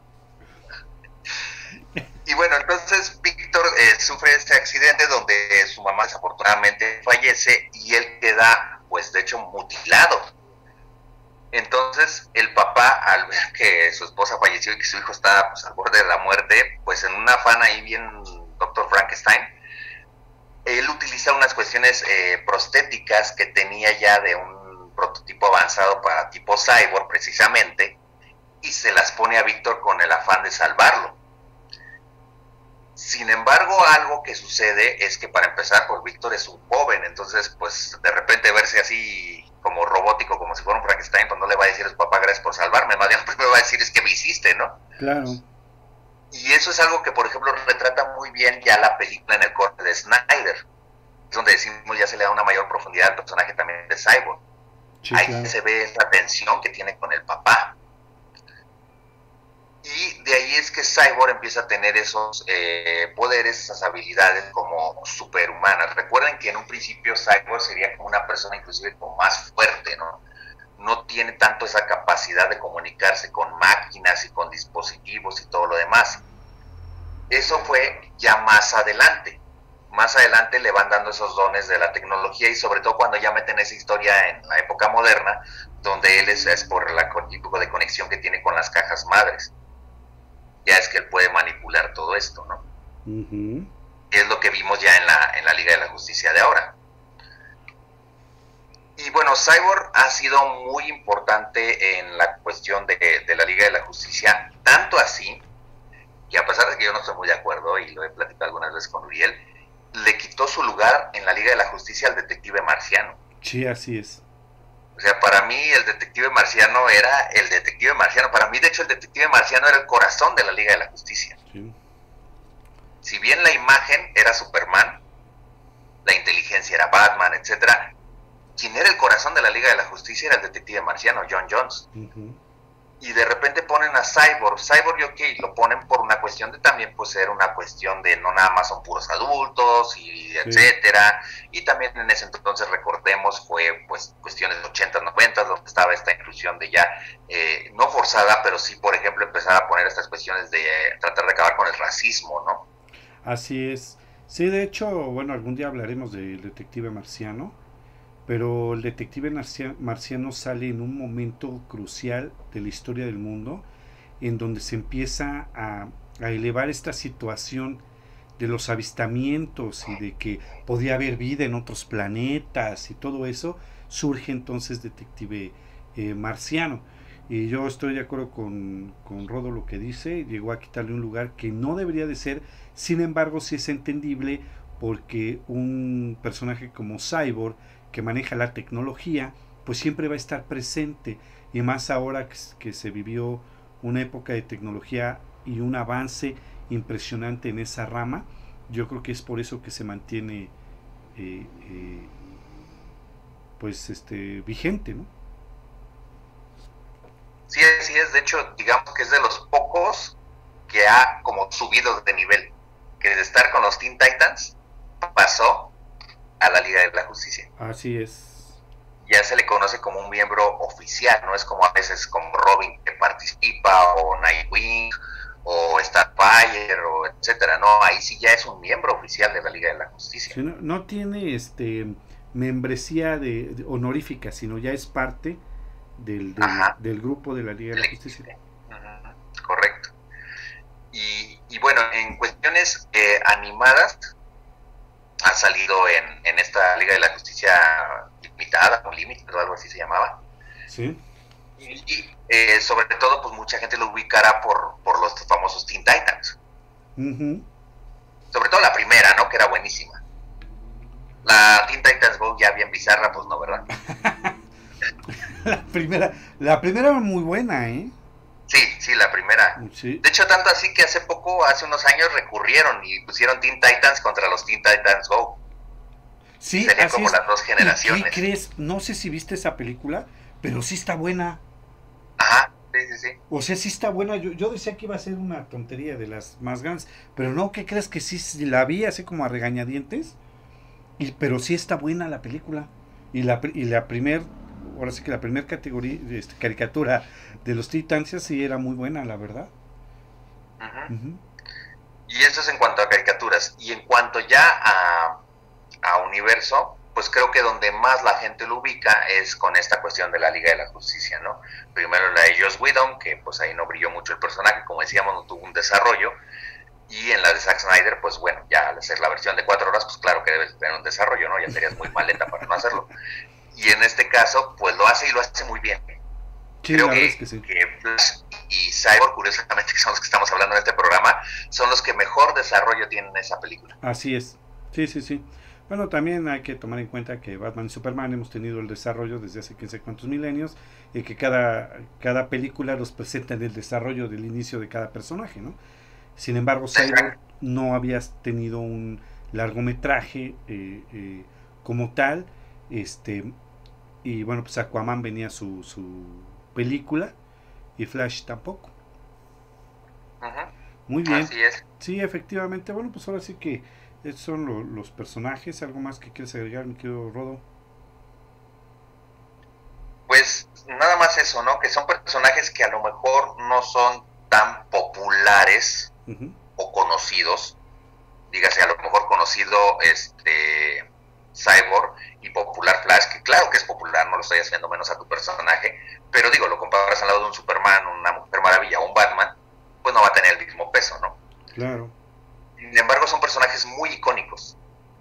Y bueno, entonces Víctor sufre este accidente donde su mamá desafortunadamente fallece y él queda, pues de hecho, mutilado. Entonces el papá, al ver que su esposa falleció y que su hijo está pues, al borde de la muerte, pues en un afán ahí bien Dr. Frankenstein, él utiliza unas cuestiones prostéticas que tenía ya de un prototipo avanzado para tipo cyborg precisamente, y se las pone a Víctor con el afán de salvarlo. Sin embargo, algo que sucede es que para empezar, pues Víctor es un joven, entonces pues de repente verse así como robótico, como si fuera un Frankenstein, pues no le va a decir a su papá gracias por salvarme, más bien lo primero va a decir es que me hiciste, ¿no? Claro. Y eso es algo que, por ejemplo, retrata muy bien ya la película en el corte de Snyder, donde decimos ya se le da una mayor profundidad al personaje también de Cyborg. Sí, ahí claro. Se ve esa tensión que tiene con el papá. Y de ahí es que Cyborg empieza a tener esos poderes, esas habilidades como superhumanas. Recuerden que en un principio Cyborg sería como una persona inclusive como más fuerte, ¿no? No tiene tanto esa capacidad de comunicarse con máquinas y con dispositivos y todo lo demás. Eso fue ya más adelante. Más adelante le van dando esos dones de la tecnología y sobre todo cuando ya meten esa historia en la época moderna, donde él es por el tipo de conexión que tiene con las cajas madres. Ya es que él puede manipular todo esto, ¿no? Es lo que vimos ya en la Liga de la Justicia de ahora. Y bueno, Cyborg ha sido muy importante en la cuestión de la Liga de la Justicia, tanto así, que a pesar de que yo no estoy muy de acuerdo, y lo he platicado algunas veces con Uriel, le quitó su lugar en la Liga de la Justicia al detective marciano. Sí, así es. O sea, para mí el detective marciano era el detective marciano. Para mí, de hecho, el detective marciano era el corazón de la Liga de la Justicia. Sí. si bien la imagen era Superman, la inteligencia era Batman, etcétera, quien era el corazón de la Liga de la Justicia era el detective marciano, John Jones. Y de repente ponen a Cyborg, y lo ponen por una cuestión de también pues ser una cuestión de no nada más son puros adultos y etcétera, y también en ese entonces recordemos fue pues cuestiones de 80, 90 donde estaba esta inclusión de ya no forzada, pero sí por ejemplo empezar a poner estas cuestiones de tratar de acabar con el racismo, ¿no? Así es, sí, de hecho, bueno, algún día hablaremos del detective marciano, pero el detective marciano sale en un momento crucial de la historia del mundo, en donde se empieza a elevar esta situación de los avistamientos y de que podía haber vida en otros planetas y todo eso. Surge entonces detective marciano. Y yo estoy de acuerdo con Rodo lo que dice, llegó a quitarle un lugar que no debería de ser, sin embargo sí es entendible porque un personaje como Cyborg, que maneja la tecnología, pues siempre va a estar presente, y más ahora que se vivió una época de tecnología y un avance impresionante en esa rama. Yo creo que es por eso que se mantiene pues vigente, ¿no? Sí, así es, de hecho digamos que es de los pocos que ha como subido de nivel, que de estar con los Teen Titans pasó a la Liga de la Justicia. Así es. Ya se le conoce como un miembro oficial, no es como a veces como Robin que participa, o Nightwing, o Starfire, o etcétera. No, ahí sí ya es un miembro oficial de la Liga de la Justicia. Sí, no tiene membresía de honorífica, sino ya es parte del grupo de la Liga de la Justicia. Correcto. Y bueno, en cuestiones animadas, ha salido en esta Liga de la Justicia limitada, o Limited, o algo así se llamaba. Sí. Y sobre todo, pues mucha gente lo ubicará por los famosos Teen Titans. Sobre todo la primera, ¿no? Que era buenísima. La Teen Titans Go ya bien bizarra, pues no, ¿verdad? la primera era muy buena, ¿eh? Sí, la primera. Sí. De hecho, tanto así que hace unos años recurrieron y pusieron Teen Titans contra los Teen Titans Go. Sí, sería como las dos generaciones. ¿Qué crees? No sé si viste esa película, pero sí está buena. Ajá, sí. O sea, sí está buena. Yo decía que iba a ser una tontería de las más grandes, pero no, ¿qué crees? Que sí la vi así como a regañadientes, pero sí está buena la película. Y la primer, ahora sí que la primera categoría, caricatura de los Titans sí era muy buena, la verdad. Y eso es en cuanto a caricaturas. Y en cuanto ya a universo, pues creo que donde más la gente lo ubica es con esta cuestión de la Liga de la Justicia, ¿no? Primero la de Joss Whedon, que pues ahí no brilló mucho el personaje, como decíamos, no tuvo un desarrollo. Y en la de Zack Snyder, pues bueno, ya al hacer la versión de 4 horas, pues claro que debes tener un desarrollo, ¿no? Ya serías muy maleta para no hacerlo. Y en este caso, pues lo hace y lo hace muy bien. Sí, creo que sí. Que Flash y Cyborg, curiosamente, que son los que estamos hablando en este programa, son los que mejor desarrollo tienen en esa película. Así es. Sí. Bueno, también hay que tomar en cuenta que Batman y Superman hemos tenido el desarrollo desde hace 15 cuantos milenios, y que cada película nos presenta el desarrollo del inicio de cada personaje, ¿no? Sin embargo, Cyborg no había tenido un largometraje como tal, y bueno, pues Aquaman venía su película, y Flash tampoco. Muy bien. Así es. Sí, efectivamente. Bueno, pues ahora sí que estos son los personajes. ¿Algo más que quieres agregar, mi querido Rodo? Pues nada más eso, ¿no? Que son personajes que a lo mejor no son tan populares o conocidos. Dígase, a lo mejor conocido Cyborg y popular Flash, que claro que es popular, no lo estoy haciendo menos a tu personaje, pero digo, lo comparas al lado de un Superman, una Mujer Maravilla o un Batman, pues no va a tener el mismo peso, ¿no? Claro. Sin embargo, son personajes muy icónicos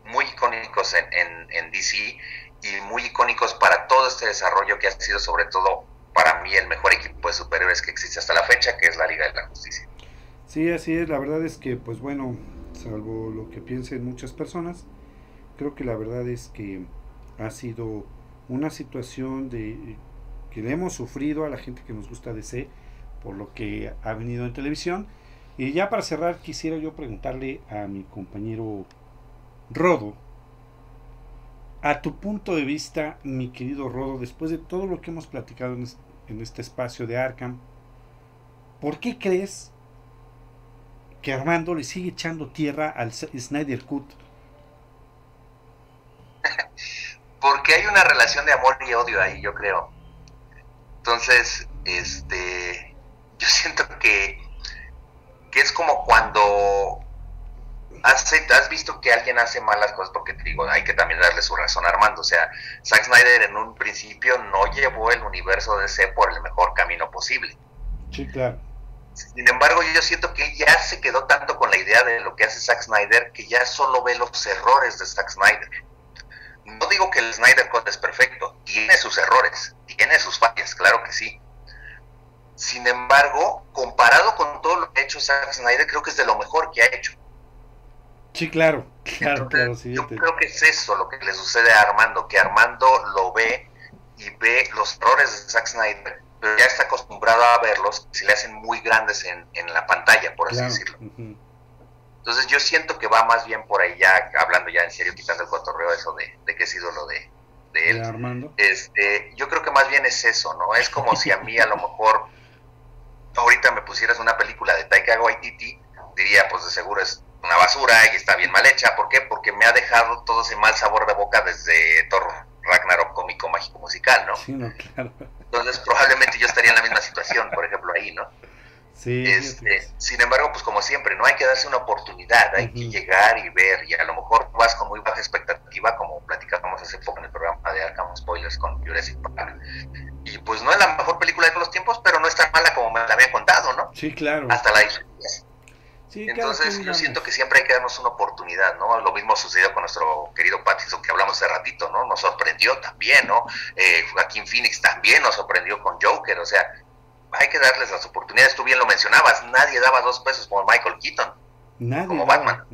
en DC, y muy icónicos para todo este desarrollo que ha sido, sobre todo para mí, el mejor equipo de superhéroes que existe hasta la fecha, que es la Liga de la Justicia. Sí, así es. La verdad es que, pues bueno, salvo lo que piensen muchas personas, creo que la verdad es que ha sido una situación que le hemos sufrido a la gente que nos gusta DC por lo que ha venido en televisión, Y ya para cerrar, quisiera yo preguntarle a mi compañero Rodo, a tu punto de vista, mi querido Rodo, después de todo lo que hemos platicado en este espacio de Arkham, ¿por qué crees que Armando le sigue echando tierra al Snyder Cut? Porque hay una relación de amor y odio ahí, yo creo. Entonces, yo siento que es como cuando has visto que alguien hace malas cosas, porque te digo, hay que también darle su razón a Armando. O sea, Zack Snyder en un principio no llevó el universo DC por el mejor camino posible. Sí, claro. Sin embargo, yo siento que él ya se quedó tanto con la idea de lo que hace Zack Snyder que ya solo ve los errores de Zack Snyder. No digo que el Snyder Cut es perfecto, tiene sus errores, tiene sus fallas, claro que sí. Sin embargo, comparado con todo lo que ha hecho Zack Snyder, creo que es de lo mejor que ha hecho. Sí, claro. Entonces, sí, yo creo que es eso lo que le sucede a Armando, que Armando lo ve y ve los errores de Zack Snyder, pero ya está acostumbrado a verlos, se le hacen muy grandes en la pantalla, por así decirlo. Uh-huh. Entonces yo siento que va más bien por ahí, ya hablando ya en serio, quitando el cotorreo eso de que es ídolo de él. ¿De Armando? Yo creo que más bien es eso, ¿no? Es como si a mí a lo mejor ahorita me pusieras una película de Taika Waititi, diría, pues de seguro es una basura y está bien mal hecha. ¿Por qué? Porque me ha dejado todo ese mal sabor de boca desde Thor Ragnarok, cómico, mágico, musical, ¿no? Sí, no, claro. Entonces probablemente yo estaría en la misma situación, por ejemplo, ahí, ¿no? Sí, sin embargo, pues como siempre, no hay que darse una oportunidad, hay que llegar y ver, y a lo mejor vas con muy baja expectativa, como platicábamos hace poco en el programa de Arkham Spoilers con Jurassic Park, y pues no es la mejor película de todos los tiempos, pero no es tan mala como me la habían contado, ¿no? Sí, claro. Hasta la disfrutas. Sí, entonces yo siento que siempre hay que darnos una oportunidad, ¿no? Lo mismo sucedió con nuestro querido Pattinson, que hablamos hace ratito, ¿no? Nos sorprendió también, ¿no? Joaquín Phoenix también nos sorprendió con Joker, o sea, hay que darles las oportunidades. Tú bien lo mencionabas, nadie daba 2 pesos como Michael Keaton, nadie como daba. Batman.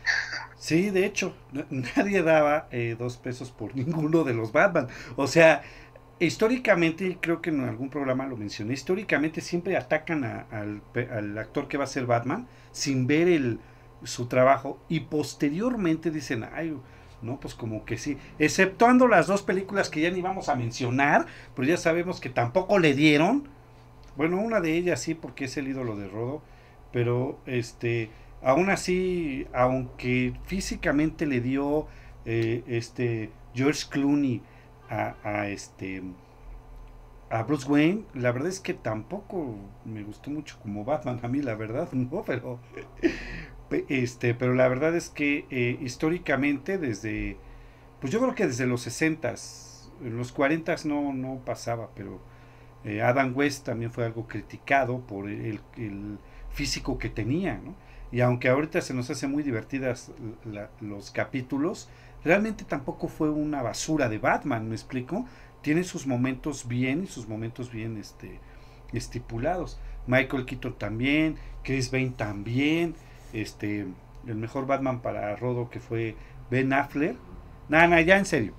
Sí, de hecho, nadie daba 2 pesos por ninguno de los Batman. O sea, históricamente, creo que en algún programa lo mencioné, históricamente siempre atacan al actor que va a ser Batman sin ver su trabajo, y posteriormente dicen, ay, no, pues como que sí, exceptuando las 2 películas que ya ni vamos a mencionar, pero ya sabemos que tampoco le dieron. Bueno, una de ellas sí, porque es el ídolo de Rodo, pero aún así, aunque físicamente le dio George Clooney a Bruce Wayne, la verdad es que tampoco me gustó mucho como Batman a mí, la verdad, no, pero la verdad es que históricamente pues yo creo que desde los 60s, en los 40s no pasaba, pero Adam West también fue algo criticado por el físico que tenía, ¿no? Y aunque ahorita se nos hace muy divertidas los capítulos, realmente tampoco fue una basura de Batman, ¿me explico? Tiene sus momentos bien y sus momentos bien estipulados. Michael Keaton también, Chris Bane también, el mejor Batman para Rodo, que fue Ben Affleck. Ya en serio,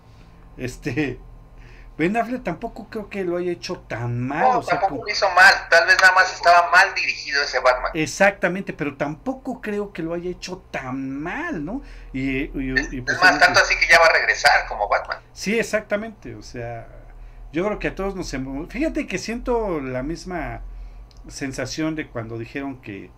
Ben Affleck tampoco creo que lo haya hecho tan mal. No, tampoco lo hizo mal, tal vez nada más estaba mal dirigido ese Batman. Exactamente, pero tampoco creo que lo haya hecho tan mal, ¿no? Y es más, tanto así que ya va a regresar como Batman. Sí, exactamente, o sea, yo creo que a todos nos... Fíjate que siento la misma sensación de cuando dijeron que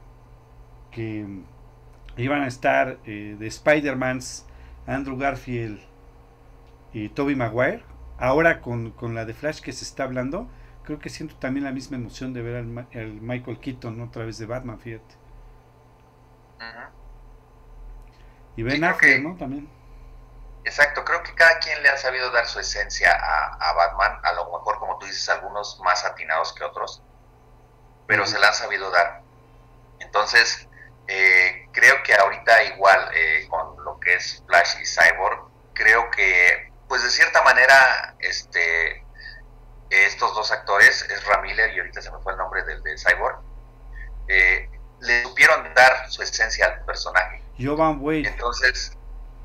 iban a estar de Spider-Mans Andrew Garfield y Tobey Maguire. Ahora con la de Flash que se está hablando, creo que siento también la misma emoción de ver al Michael Keaton, ¿no? Otra vez de Batman, fíjate. Uh-huh. Y Ben Affleck, ¿no? También. Exacto, creo que cada quien le ha sabido dar su esencia a Batman, a lo mejor, como tú dices, algunos más atinados que otros, pero se la han sabido dar. Entonces, creo que ahorita igual, con lo que es Flash y Cyborg, creo que pues de cierta manera estos 2 actores, Ezra Miller y ahorita se me fue el nombre del de Cyborg, le supieron dar su esencia al personaje. Jovan Wade. Entonces,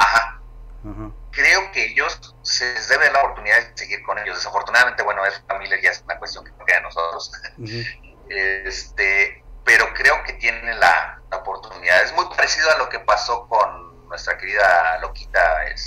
creo que ellos se les debe la oportunidad de seguir con ellos. Desafortunadamente, bueno, Ezra Miller ya es una cuestión que no queda de nosotros. pero creo que tiene la oportunidad. Es muy parecido a lo que pasó con nuestra querida loquita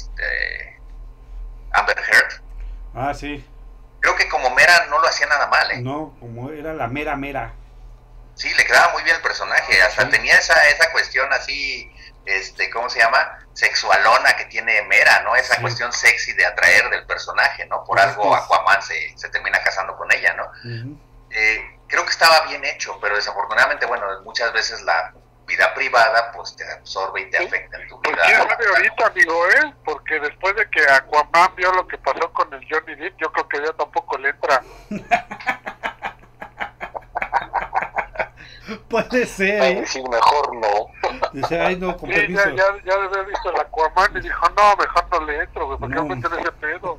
Amber Heard. Ah, sí. Creo que como Mera no lo hacía nada mal, ¿eh? No, como era la mera. Sí, le quedaba muy bien el personaje, hasta tenía esa cuestión así, ¿cómo se llama? Sexualona que tiene Mera, ¿no? Esa cuestión sexy de atraer del personaje, ¿no? Por algo Aquaman se termina casando con ella, ¿no? Creo que estaba bien hecho, pero desafortunadamente, bueno, muchas veces la vida privada pues te absorbe y te afecta en tu vida. Pues quién sabe ahorita, amigo, porque después de que Aquaman vio lo que pasó con el Johnny Depp, yo creo que ya tampoco le entra. Puede ser, Sí, mejor no. Dice, ay, no, con Sí, permiso. ya debe haber visto el Aquaman y dijo, no, mejor no le entro, güey, porque No. me meten ese pedo.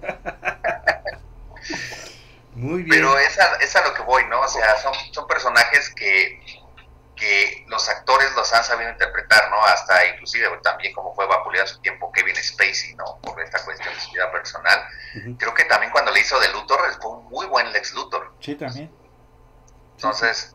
Muy bien. Pero es a lo que voy, ¿no? O sea, son personajes que los actores los han sabido interpretar, ¿no? Hasta inclusive también como fue vapuleado a su tiempo Kevin Spacey, ¿no? Por esta cuestión de su vida personal. Creo que también cuando le hizo de Luthor fue un muy buen Lex Luthor. Sí, también. Entonces,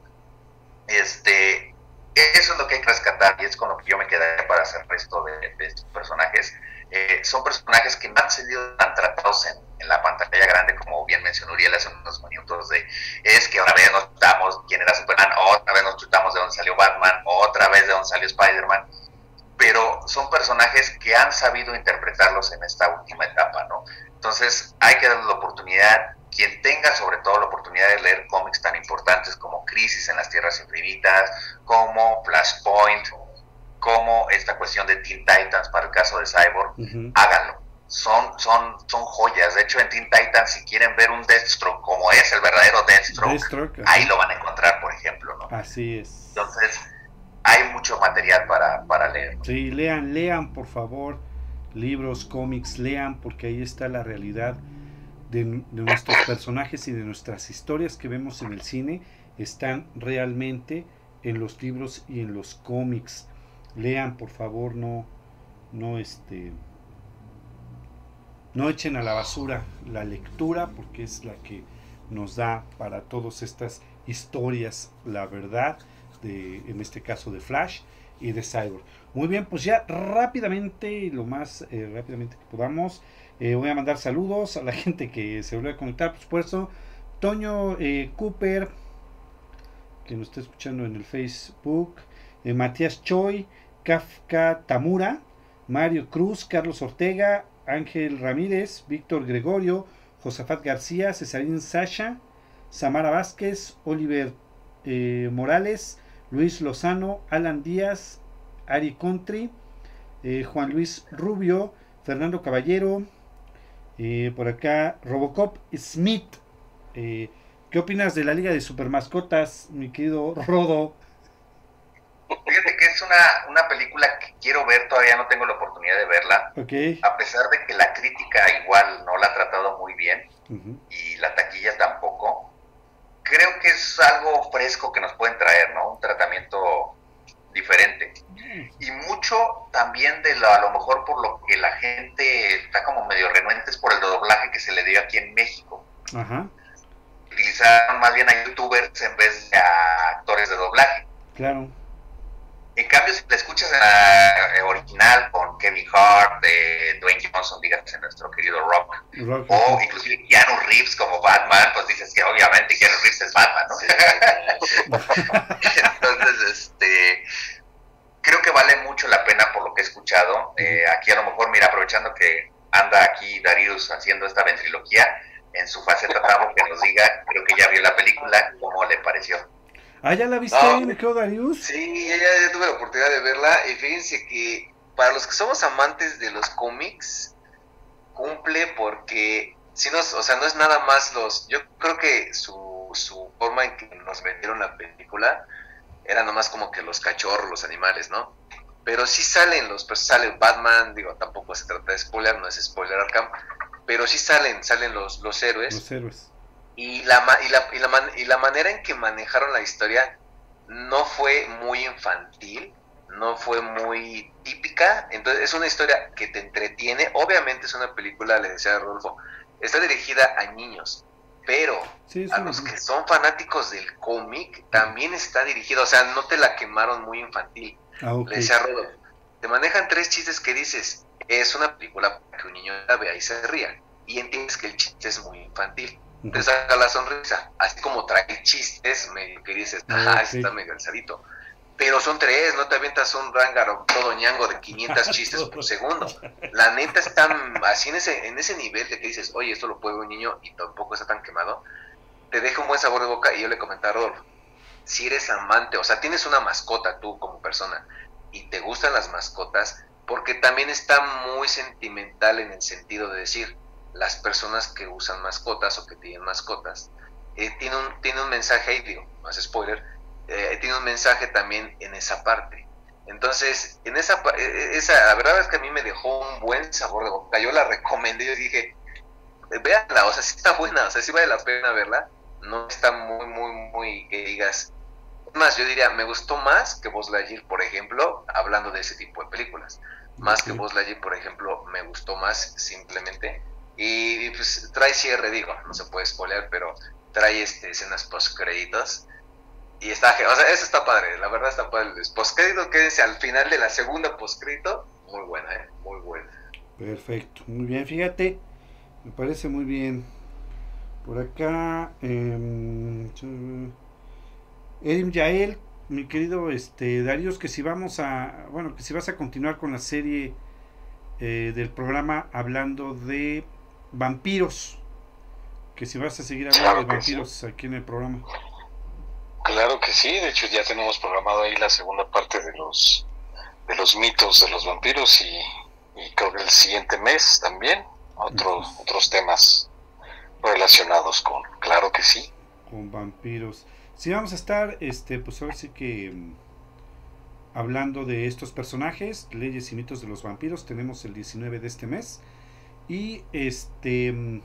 eso es lo que hay que rescatar y es con lo que yo me quedaría para hacer resto de estos personajes. Son personajes que no han sido tan tratados en la pantalla grande, como bien mencionó Uriel hace unos minutos, es que una vez nos chutamos quién era Superman, otra vez nos chutamos de dónde salió Batman, otra vez de dónde salió Spider-Man, pero son personajes que han sabido interpretarlos en esta última etapa, ¿no? Entonces hay que darles la oportunidad. Quien tenga sobre todo la oportunidad de leer cómics tan importantes como Crisis en las Tierras Infinitas, como Flashpoint, como esta cuestión de Teen Titans para el caso de Cyborg, háganlo. Son joyas. De hecho, en Teen Titans, si quieren ver un Deathstroke como es el verdadero Deathstroke, ahí lo van a encontrar, por ejemplo, ¿no? Así es. Entonces, hay mucho material para leer, ¿no? Sí, lean, por favor, libros, cómics, lean, porque ahí está la realidad de nuestros personajes y de nuestras historias que vemos en el cine, están realmente en los libros y en los cómics. Lean, por favor, no echen a la basura la lectura, porque es la que nos da para todas estas historias la verdad, en este caso de Flash y de Cyborg. Muy bien, pues ya rápidamente, lo más rápidamente que podamos, voy a mandar saludos a la gente que se volvió a conectar, por supuesto. Toño Cooper, que nos está escuchando en el Facebook, Matías Choi, Kafka Tamura, Mario Cruz, Carlos Ortega, Ángel Ramírez, Víctor Gregorio, Josafat García, Cesarín Sasha, Samara Vázquez, Oliver Morales, Luis Lozano, Alan Díaz, Ari Country, Juan Luis Rubio, Fernando Caballero, por acá Robocop Smith. ¿Qué opinas de la Liga de Supermascotas, mi querido Rodo? Fíjate que es una película que quiero ver, todavía no tengo la oportunidad de verla, a pesar de que la crítica igual no la ha tratado muy bien, y la taquilla tampoco. Creo que es algo fresco que nos pueden traer, ¿no? Un tratamiento diferente. Y mucho también a lo mejor por lo que la gente está como medio renuentes por el doblaje que se le dio aquí en México. Utilizaron más bien a youtubers en vez de a actores de doblaje. Claro. En cambio, si la escuchas en la original con Kevin Hart, Dwayne Johnson, dígase nuestro querido Rock, o inclusive Keanu Reeves como Batman, pues dices que obviamente Keanu Reeves es Batman, ¿no? Entonces, creo que vale mucho la pena por lo que he escuchado. Aquí a lo mejor, mira, aprovechando que anda aquí Darius haciendo esta ventriloquía, en su faceta Tavo, que nos diga, creo que ya vio la película, ¿cómo le pareció? Ah, ¿ya la viste, mi querido Darius? Sí, ya tuve la oportunidad de verla, y fíjense que para los que somos amantes de los cómics, cumple porque, si no, o sea, no es nada más yo creo que su forma en que nos vendieron la película era nomás como que los cachorros, los animales, ¿no? Pero sí sale Batman, digo, tampoco se trata de spoiler, no es spoiler Arkham, pero sí salen los héroes. Los héroes. Y la manera en que manejaron la historia no fue muy infantil, no fue muy típica, entonces es una historia que te entretiene. Obviamente es una película, le decía a Rodolfo, está dirigida a niños, pero a los que son fanáticos del cómic también está dirigido, o sea, no te la quemaron muy infantil. Le decía a Rodolfo, te manejan 3 chistes que dices, es una película para que un niño la vea y se ría, y entiendes que el chiste es muy infantil, te saca la sonrisa, así como trae chistes medio que dices, está medio alzadito, pero son 3, no te avientas un rángaro todo ñango de 500 chistes por segundo. La neta están así en ese nivel de que dices, oye, esto lo puede ver un niño y tampoco está tan quemado, te deja un buen sabor de boca. Y yo le comentaba a Rodolfo, si eres amante, o sea, tienes una mascota tú como persona y te gustan las mascotas, porque también está muy sentimental en el sentido de decir, las personas que usan mascotas o que tienen mascotas, tiene un mensaje ahí, digo, no es spoiler, tiene un mensaje también en esa parte. Entonces, la verdad es que a mí me dejó un buen sabor de boca. Yo la recomendé, yo dije, véanla, o sea, sí está buena, o sea, sí vale la pena verla. No está muy que digas. Es más, yo diría, me gustó más que Buzz Lightyear, por ejemplo, hablando de ese tipo de películas. Más que Buzz Lightyear, por ejemplo, me gustó más simplemente. Y pues trae cierre, digo, no se puede spoiler, pero trae escenas post créditos. Y está, o sea, eso está padre, la verdad está padre. El postcrédito, quédense al final de la segunda postcrédito, muy buena, muy buena. Perfecto, muy bien, fíjate, me parece muy bien. Por acá, Yael, mi querido Darius, que si vas a continuar con la serie del programa hablando de vampiros, que si vas a seguir hablando de vampiros aquí en el programa. Claro que sí, de hecho ya tenemos programado ahí la segunda parte de los mitos de los vampiros y creo que el siguiente mes también otros temas relacionados con, claro que sí, con vampiros. Sí, vamos a estar pues ahora sí que hablando de estos personajes, leyes y mitos de los vampiros. Tenemos el 19 de este mes y en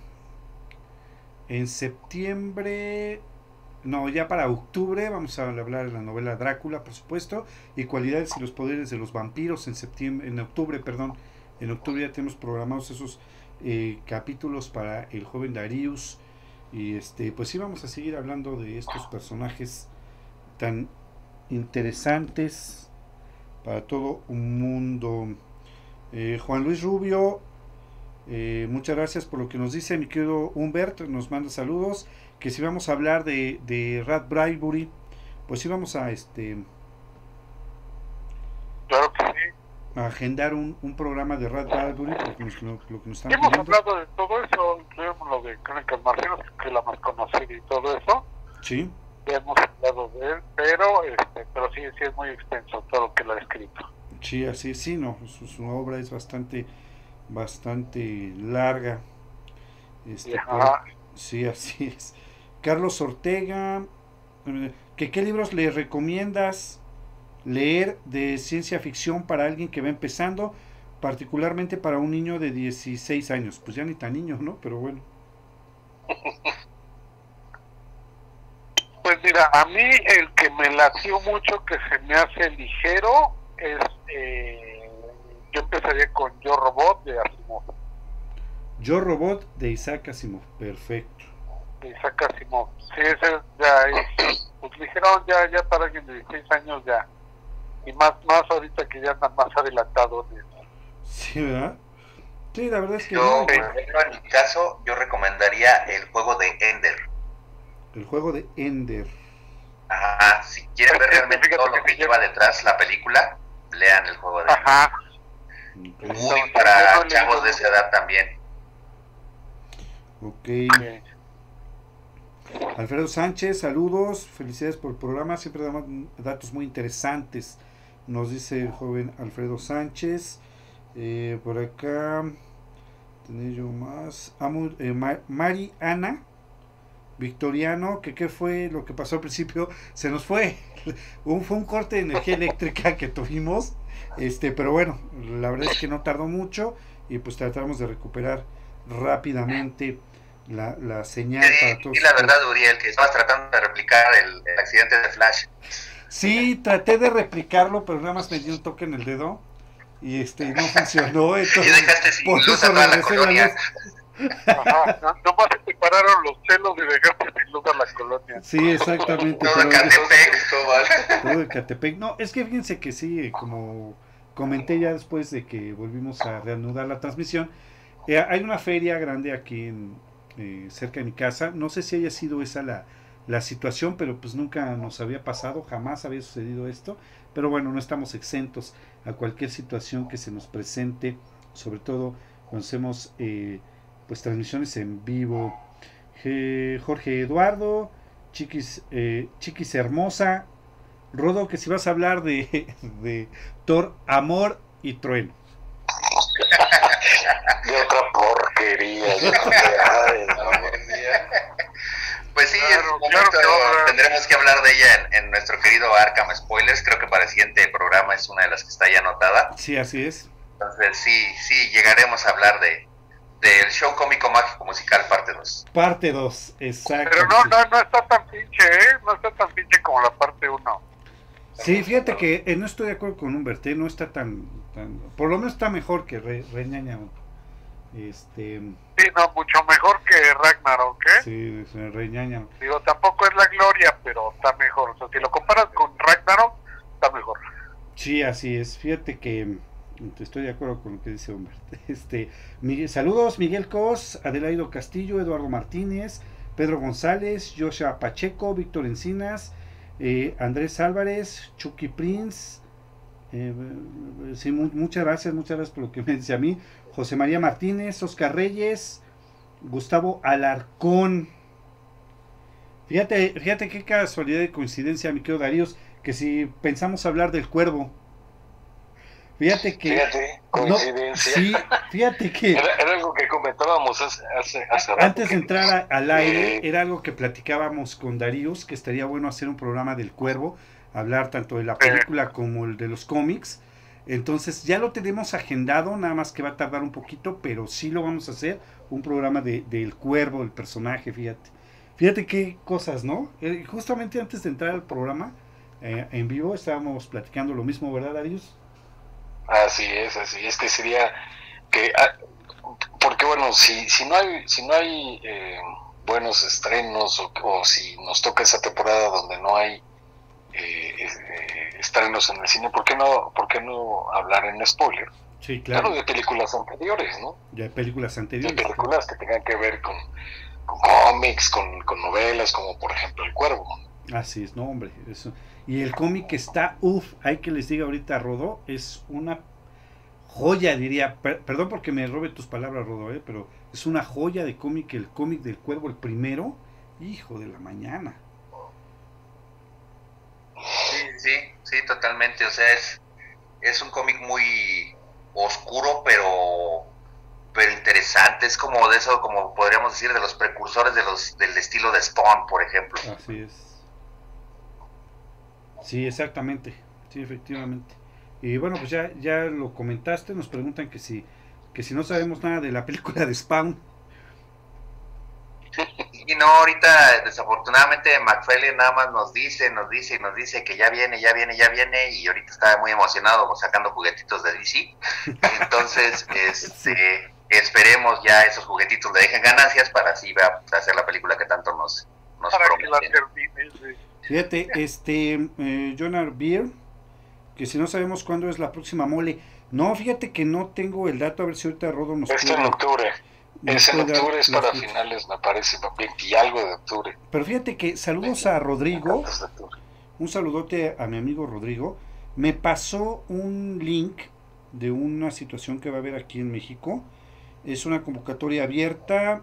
septiembre, no, ya para octubre vamos a hablar de la novela Drácula, por supuesto, y cualidades y los poderes de los vampiros. En octubre ya tenemos programados esos capítulos para el joven Darius. Y pues sí, vamos a seguir hablando de estos personajes tan interesantes para todo un mundo. Juan Luis Rubio, muchas gracias por lo que nos dice mi querido Humbert, nos manda saludos. Que si vamos a hablar de Rat Bradbury, pues sí vamos a claro que sí, a agendar un programa de Rat Bradbury, lo que nos están hemos pidiendo. hablado de todo eso, incluimos lo de Crónicas Marcianas, que es la más conocida y todo eso. Sí. Ya hemos hablado de él, pero sí es muy extenso todo lo que él ha escrito. Sí, así sí, no, su obra es bastante larga. Sí, así es. Carlos Ortega, ¿qué libros le recomiendas leer de ciencia ficción para alguien que va empezando, particularmente para un niño de 16 años? Pues ya ni tan niño, ¿no? Pero bueno. Pues mira, a mí el que me latió mucho, que se me hace ligero, es yo empezaría con Yo Robot de Asimov. Yo Robot de Isaac Asimov, perfecto. De Isaac Asimov, sí, ese ya es, pues ligero, ya para alguien de 16 años ya, y más ahorita que ya anda más adelantado. Sí, ¿verdad? Sí, la verdad es que yo, en mi caso, yo recomendaría el juego de Ender. El juego de Ender. Ajá, si quieren ver realmente todo lo que lleva detrás la película, lean el juego de Ender. Ajá. Muy para chavos de esa edad también. Ok. Alfredo Sánchez, saludos, felicidades por el programa, siempre damos datos muy interesantes, nos dice el joven Alfredo Sánchez. Por acá tenía yo más. Mari Ana Victoriano, que qué fue lo que pasó al principio, se nos fue fue un corte de energía eléctrica que tuvimos, pero bueno, la verdad es que no tardó mucho y pues tratamos de recuperar rápidamente la señal para todos. Y la verdad, Uriel, que estabas tratando de replicar el accidente de Flash. Sí, traté de replicarlo, pero nada más me dio un toque en el dedo y no funcionó. Entonces, y dejaste sin luz a toda la colonia. Ajá, nomás se separaron los celos de Sí, exactamente. Todo Ecatepec. Todo Ecatepec. No, es que fíjense que sí, como comenté ya después de que volvimos a reanudar la transmisión, hay una feria grande aquí cerca de mi casa. No sé si haya sido esa la situación, pero pues nunca nos había pasado, jamás había sucedido esto. Pero bueno, no estamos exentos a cualquier situación que se nos presente, sobre todo cuando hacemos pues transmisiones en vivo. Jorge Eduardo, Chiquis Hermosa, Rodo, que si vas a hablar de Thor, Amor y Trueno. De otra porquería. Pues sí, en su momento tendremos que hablar de ella en nuestro querido Arkham Spoilers. Creo que para el siguiente programa es una de las que está ya anotada. Sí, así es. Entonces sí, llegaremos a hablar del show cómico mágico musical parte 2. Parte 2, exacto. Pero no está tan pinche, no está tan pinche como la parte 1. Sí, fíjate que no estoy de acuerdo con Humbert, no está tan por lo menos está mejor que Reñaña. Sí, no, mucho mejor que Ragnarok, ¿eh? Sí, Reñaña. Digo, tampoco es la gloria, pero está mejor. O sea, si lo comparas con Ragnarok, está mejor. Sí, así es. Fíjate que estoy de acuerdo con lo que dice Humbert. Saludos, Miguel Cos, Adelaido Castillo, Eduardo Martínez, Pedro González, Joshua Pacheco, Víctor Encinas, Andrés Álvarez, Chucky Prince. Sí, muchas gracias por lo que me dice a mí. José María Martínez, Oscar Reyes, Gustavo Alarcón. Fíjate qué casualidad y coincidencia, mi querido Daríos, que si pensamos hablar del Cuervo. Fíjate coincidencia. No, sí, fíjate que era algo que comentábamos hace rato. Antes de entrar al aire, era algo que platicábamos con Daríos, que estaría bueno hacer un programa del Cuervo, hablar tanto de la película como el de los cómics. Entonces ya lo tenemos agendado, nada más que va a tardar un poquito, pero sí lo vamos a hacer, un programa del Cuervo, el personaje, fíjate qué cosas, ¿no? Justamente antes de entrar al programa en vivo estábamos platicando lo mismo, ¿verdad, Darius? Así es que sería que porque bueno, si no hay buenos estrenos o si nos toca esa temporada donde no hay estrenos en el cine, ¿por qué no hablar en spoiler? Sí, claro. De películas anteriores, ¿no? De películas anteriores. De películas que tengan que ver con cómics, con novelas, como por ejemplo El Cuervo. Así es, no, hombre, eso. Y el cómic está, hay que les diga ahorita, Rodó, es una joya, diría, perdón porque me robe tus palabras, Rodó, pero es una joya de cómic, el cómic del Cuervo, el primero, hijo de la mañana. Sí, totalmente, o sea, es un cómic muy oscuro, pero interesante, es como de eso, como podríamos decir, de los precursores del estilo de Spawn, por ejemplo. Así es. Sí, exactamente, sí, efectivamente. Y bueno, pues ya lo comentaste, nos preguntan que si no sabemos nada de la película de Spawn. Y no, ahorita desafortunadamente McFarlane nada más nos dice que ya viene, y ahorita está muy emocionado sacando juguetitos de DC. Entonces, esperemos ya esos juguetitos le dejen ganancias para así hacer la película que tanto nos prometen. Fíjate, Jonar Beer, que si no sabemos cuándo es la próxima mole. No, fíjate que no tengo el dato, a ver si ahorita Rodo nos puede. En octubre. Es en octubre, es para finales, me parece, 20 y algo de octubre. Pero fíjate que saludos a Rodrigo, un saludote a mi amigo Rodrigo. Me pasó un link de una situación que va a haber aquí en México. Es una convocatoria abierta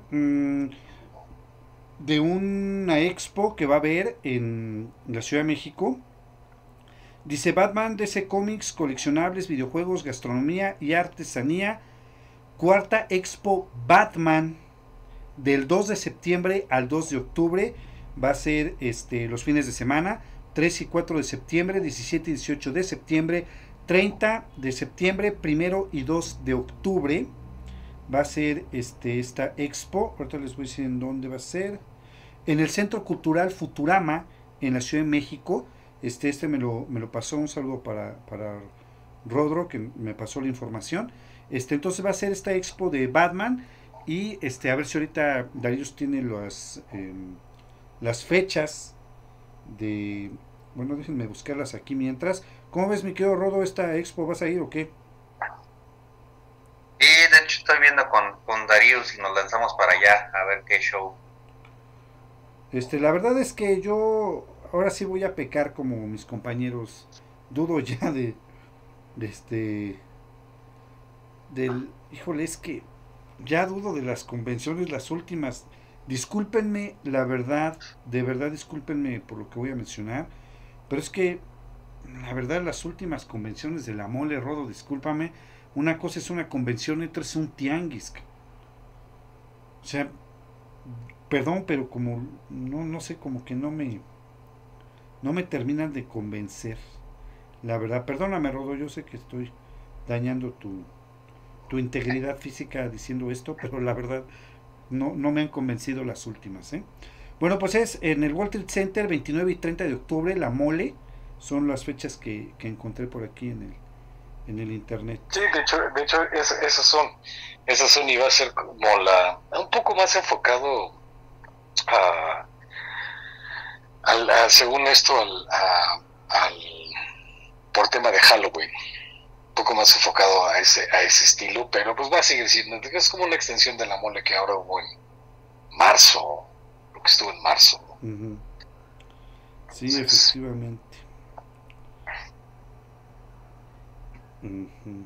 de una expo que va a haber en la Ciudad de México. Dice Batman, DC Comics, coleccionables, videojuegos, gastronomía y artesanía. Cuarta Expo Batman, del 2 de septiembre al 2 de octubre. Va a ser los fines de semana, 3 y 4 de septiembre, 17 y 18 de septiembre, 30 de septiembre, 1 y 2 de octubre. Va a ser esta expo. Ahorita les voy a decir en dónde va a ser. En el Centro Cultural Futurama, en la Ciudad de México. Me lo pasó, un saludo para Rodro, que me pasó la información. Entonces va a ser esta expo de Batman. Y a ver si ahorita Darius tiene las fechas de... Bueno, déjenme buscarlas aquí mientras. ¿Cómo ves, mi querido Rodo, esta expo? ¿Vas a ir o qué? Sí, de hecho estoy viendo con Darío si nos lanzamos para allá a ver qué show. La verdad es que yo ahora sí voy a pecar como mis compañeros. Dudo ya híjole, es que ya dudo de las convenciones, las últimas. Discúlpenme, la verdad, de verdad discúlpenme por lo que voy a mencionar, pero es que la verdad las últimas convenciones de la mole, Rodo, discúlpame, una cosa es una convención y otra es un tianguis. O sea, perdón, pero como no sé, como que no me terminan de convencer. La verdad, perdóname, Rodo, yo sé que estoy dañando tu integridad física diciendo esto, pero la verdad no me han convencido las últimas, ¿eh? Bueno, pues es en el World Trade Center, 29 y 30 de octubre, la mole, son las fechas que encontré por aquí en el internet. Sí, de hecho esas son, y va a ser como un poco más enfocado según esto, por tema de Halloween, un poco más enfocado a ese estilo, pero pues va a seguir siendo, es como una extensión de la mole que ahora hubo en marzo, lo que estuvo en marzo. Uh-huh. Sí, entonces, efectivamente. Uh-huh.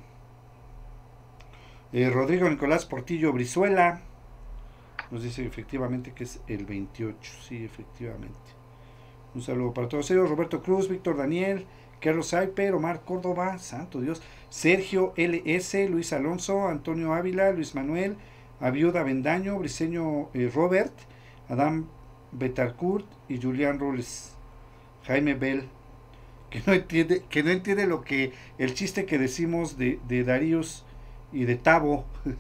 Rodrigo Nicolás Portillo Brizuela nos dice efectivamente que es el 28, sí, efectivamente. Un saludo para todos ellos. Roberto Cruz, Víctor Daniel, Carlos Aiper, Omar Córdoba, santo Dios, Sergio LS, Luis Alonso, Antonio Ávila, Luis Manuel, Aviuda Bendaño, Briseño Robert, Adam Betancourt y Julián Robles. Jaime Bell, que no entiende lo que el chiste que decimos de Daríos y de Tavo.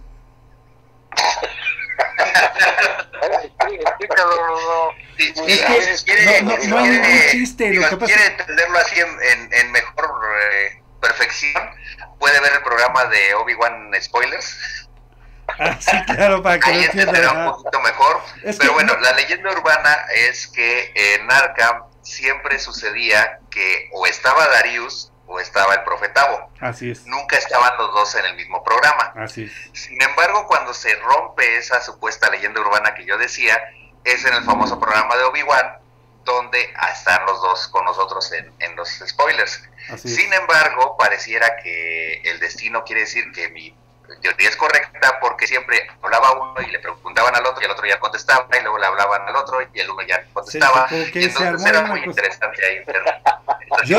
No hay ningún chiste. Si lo que pasa... quiere entenderlo así en mejor perfección, puede ver el programa de Obi-Wan Spoilers. Ah, sí, claro, para que ahí entenderá un poquito mejor. Pero bueno, la leyenda urbana es que en Arkham siempre sucedía que o estaba Darius o estaba el Profe Tavo. Así es. Nunca estaban los dos en el mismo programa. Así es. Sin embargo, cuando se rompe esa supuesta leyenda urbana que yo decía, es en el famoso programa de Obi-Wan, donde están los dos con nosotros en los spoilers. Sin embargo, pareciera que el destino quiere decir que mi teoría es correcta, porque siempre hablaba uno y le preguntaban al otro y el otro ya contestaba, y luego le hablaban al otro y el uno ya contestaba, sí, y entonces era muy interesante ahí ver yo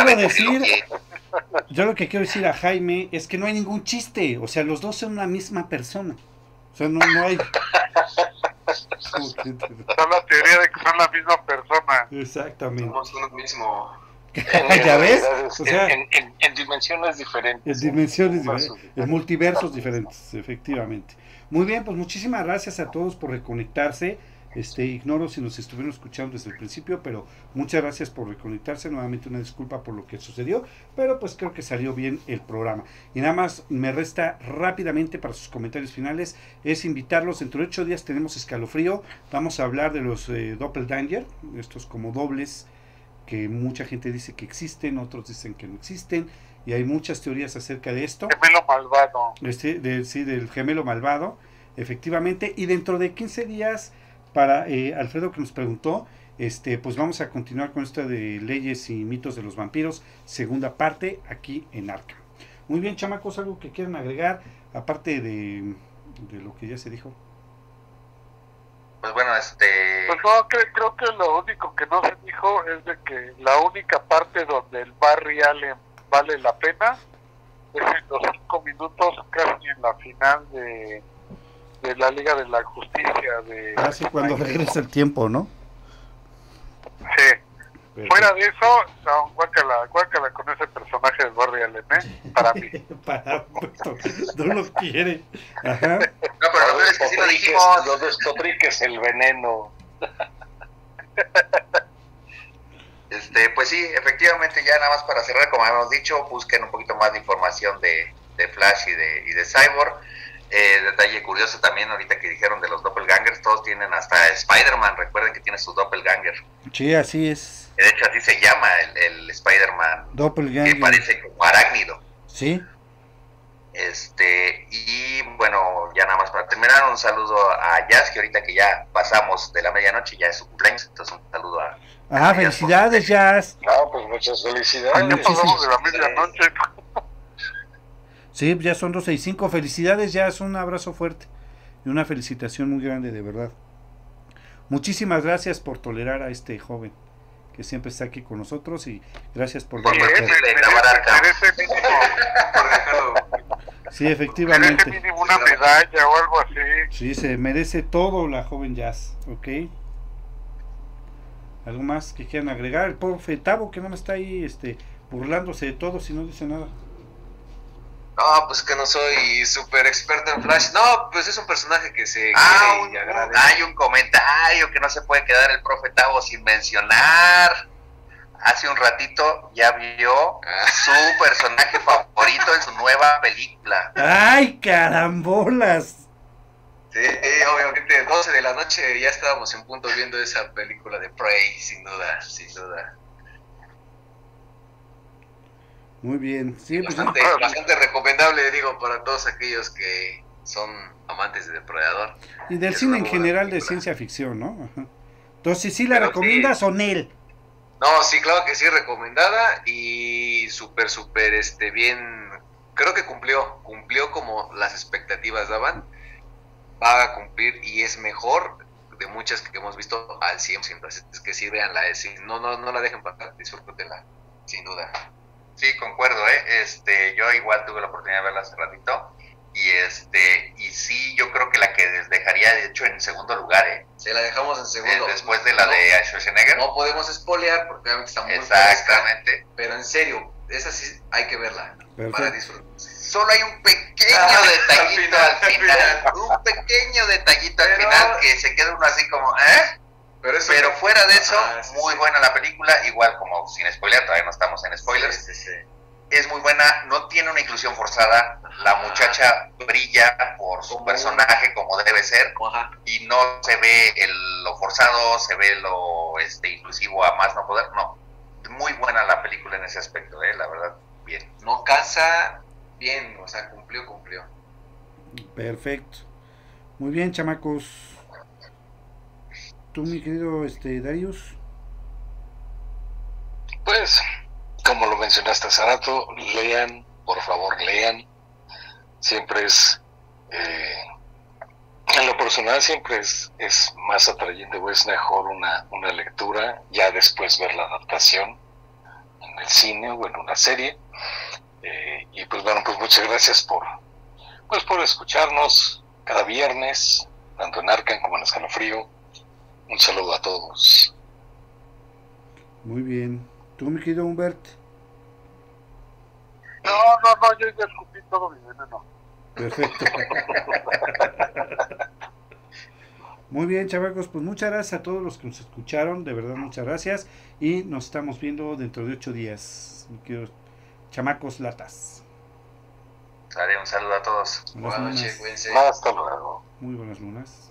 lo que quiero decir a Jaime es que no hay ningún chiste, o sea, los dos son la misma persona, o sea, no hay son la teoría de que son la misma persona. Exactamente, somos uno mismo. ¿Ya ves? O sea, en dimensiones diferentes. En multiversos diferentes, efectivamente. Muy bien, pues muchísimas gracias a todos por reconectarse. Ignoro si nos estuvieron escuchando desde el principio, pero muchas gracias por reconectarse. Nuevamente una disculpa por lo que sucedió, pero pues creo que salió bien el programa. Y nada más me resta rápidamente para sus comentarios finales, es invitarlos. Dentro de 8 días tenemos Escalofrío. Vamos a hablar de los Doppelganger, estos como dobles que mucha gente dice que existen, otros dicen que no existen, y hay muchas teorías acerca de esto. Gemelo malvado. Del gemelo malvado, efectivamente. Y dentro de 15 días, para Alfredo que nos preguntó, pues vamos a continuar con esto de leyes y mitos de los vampiros, segunda parte, aquí en Arkham. Muy bien, chamacos, ¿algo que quieran agregar, aparte de lo que ya se dijo? Pues bueno, Pues no, creo que lo único que no se dijo es de que la única parte donde el Barry Allen vale la pena es en los 5 minutos casi en la final de la Liga de la Justicia de... Casi cuando regresa el tiempo, ¿no? Sí. Pero... fuera de eso, no, guácala con ese personaje del Barry Allen, para mí. No lo quiere. Ajá. No, pero lo es que sí lo dijimos. Los despotriques, el veneno. Pues sí, efectivamente, ya nada más para cerrar, como habíamos dicho, busquen un poquito más de información de Flash y de Cyborg. Detalle curioso también, ahorita que dijeron de los doppelgangers, todos tienen, hasta Spider-Man, recuerden que tiene su doppelganger. Sí, así es. De hecho, así se llama el Spider-Man, Doppelganger. que parece como arácnido. Sí. Y bueno, ya nada más para terminar, un saludo a Jazz, que ahorita que ya pasamos de la medianoche, ya es su cumpleaños, entonces un saludo a... Ah, felicidades, Jazz. No, pues muchas felicidades. Ya pasamos de la medianoche. Sí, ya son 12:05. Felicidades, Jazz. Un abrazo fuerte y una felicitación muy grande, de verdad. Muchísimas gracias por tolerar a este joven que siempre está aquí con nosotros, y gracias por merece mínimo, por dejarlo. Sí, efectivamente. Merece mínimo una medalla o algo así. Sí, se merece todo la joven Jazz, ¿ok? ¿Algo más que quieran agregar? El profe Tavo, que no me está ahí burlándose de todo si no dice nada. No, pues que no soy súper experto en Flash. No, pues es un personaje que se quiere y agradece. Hay un comentario que no se puede quedar el profe Tavo sin mencionar. Hace un ratito ya vio su personaje favorito en su nueva película. ¡Ay, carambolas! Sí, obviamente 12 de la noche ya estábamos en punto viendo esa película de Prey, sin duda, sin duda. Muy bien, sí, pues bastante recomendable, digo, para todos aquellos que son amantes de Depredador. Y del cine en general de ciencia ficción, ¿no? Ajá. Entonces, ¿sí la recomiendas o Nel? No, sí, claro que sí, recomendada y súper, bien. Creo que cumplió como las expectativas daban. Va a cumplir y es mejor de muchas que hemos visto al 100%. Es que sí, véanla, no la dejen pasar, disfrútenla, sin duda. Sí, concuerdo, yo igual tuve la oportunidad de verla hace ratito, y sí, yo creo que la que dejaría, de hecho, en segundo lugar, Se la dejamos en segundo. Después de la de Schwarzenegger. No podemos spoilear porque obviamente está muy exactamente fresca, pero en serio, esa sí hay que verla. Perfecto. Para disfrutar. Solo hay un pequeño detallito al final. Un pequeño detallito al final que se queda uno así como, Pero fuera de eso, muy buena la película, igual como sin spoiler, todavía no estamos en spoilers. Sí. Es muy buena, no tiene una inclusión forzada, la muchacha brilla por su personaje como debe ser, y no se ve lo forzado, se ve lo inclusivo a más no poder, no. Muy buena la película en ese aspecto, la verdad, bien. No cansa, bien, o sea, cumplió. Perfecto. Muy bien, chamacos. Tú, mi querido Darius. Pues, como lo mencionaste hace rato, lean, por favor, lean. Siempre en lo personal siempre es más atrayente o es mejor una lectura, ya después ver la adaptación en el cine o en una serie. Y pues bueno, pues muchas gracias por escucharnos cada viernes, tanto en Arcan como en Escalofrío. Un saludo a todos. Muy bien. ¿Tú, mi querido Humbert? No, yo ya escupí todo mi veneno. Perfecto. Muy bien, chavacos, pues muchas gracias a todos los que nos escucharon, de verdad muchas gracias, y nos estamos viendo dentro de 8 días, mi querido chamacos latas. Un saludo a todos. Buenas noches, cuídense. Hasta luego. Muy buenas lunas.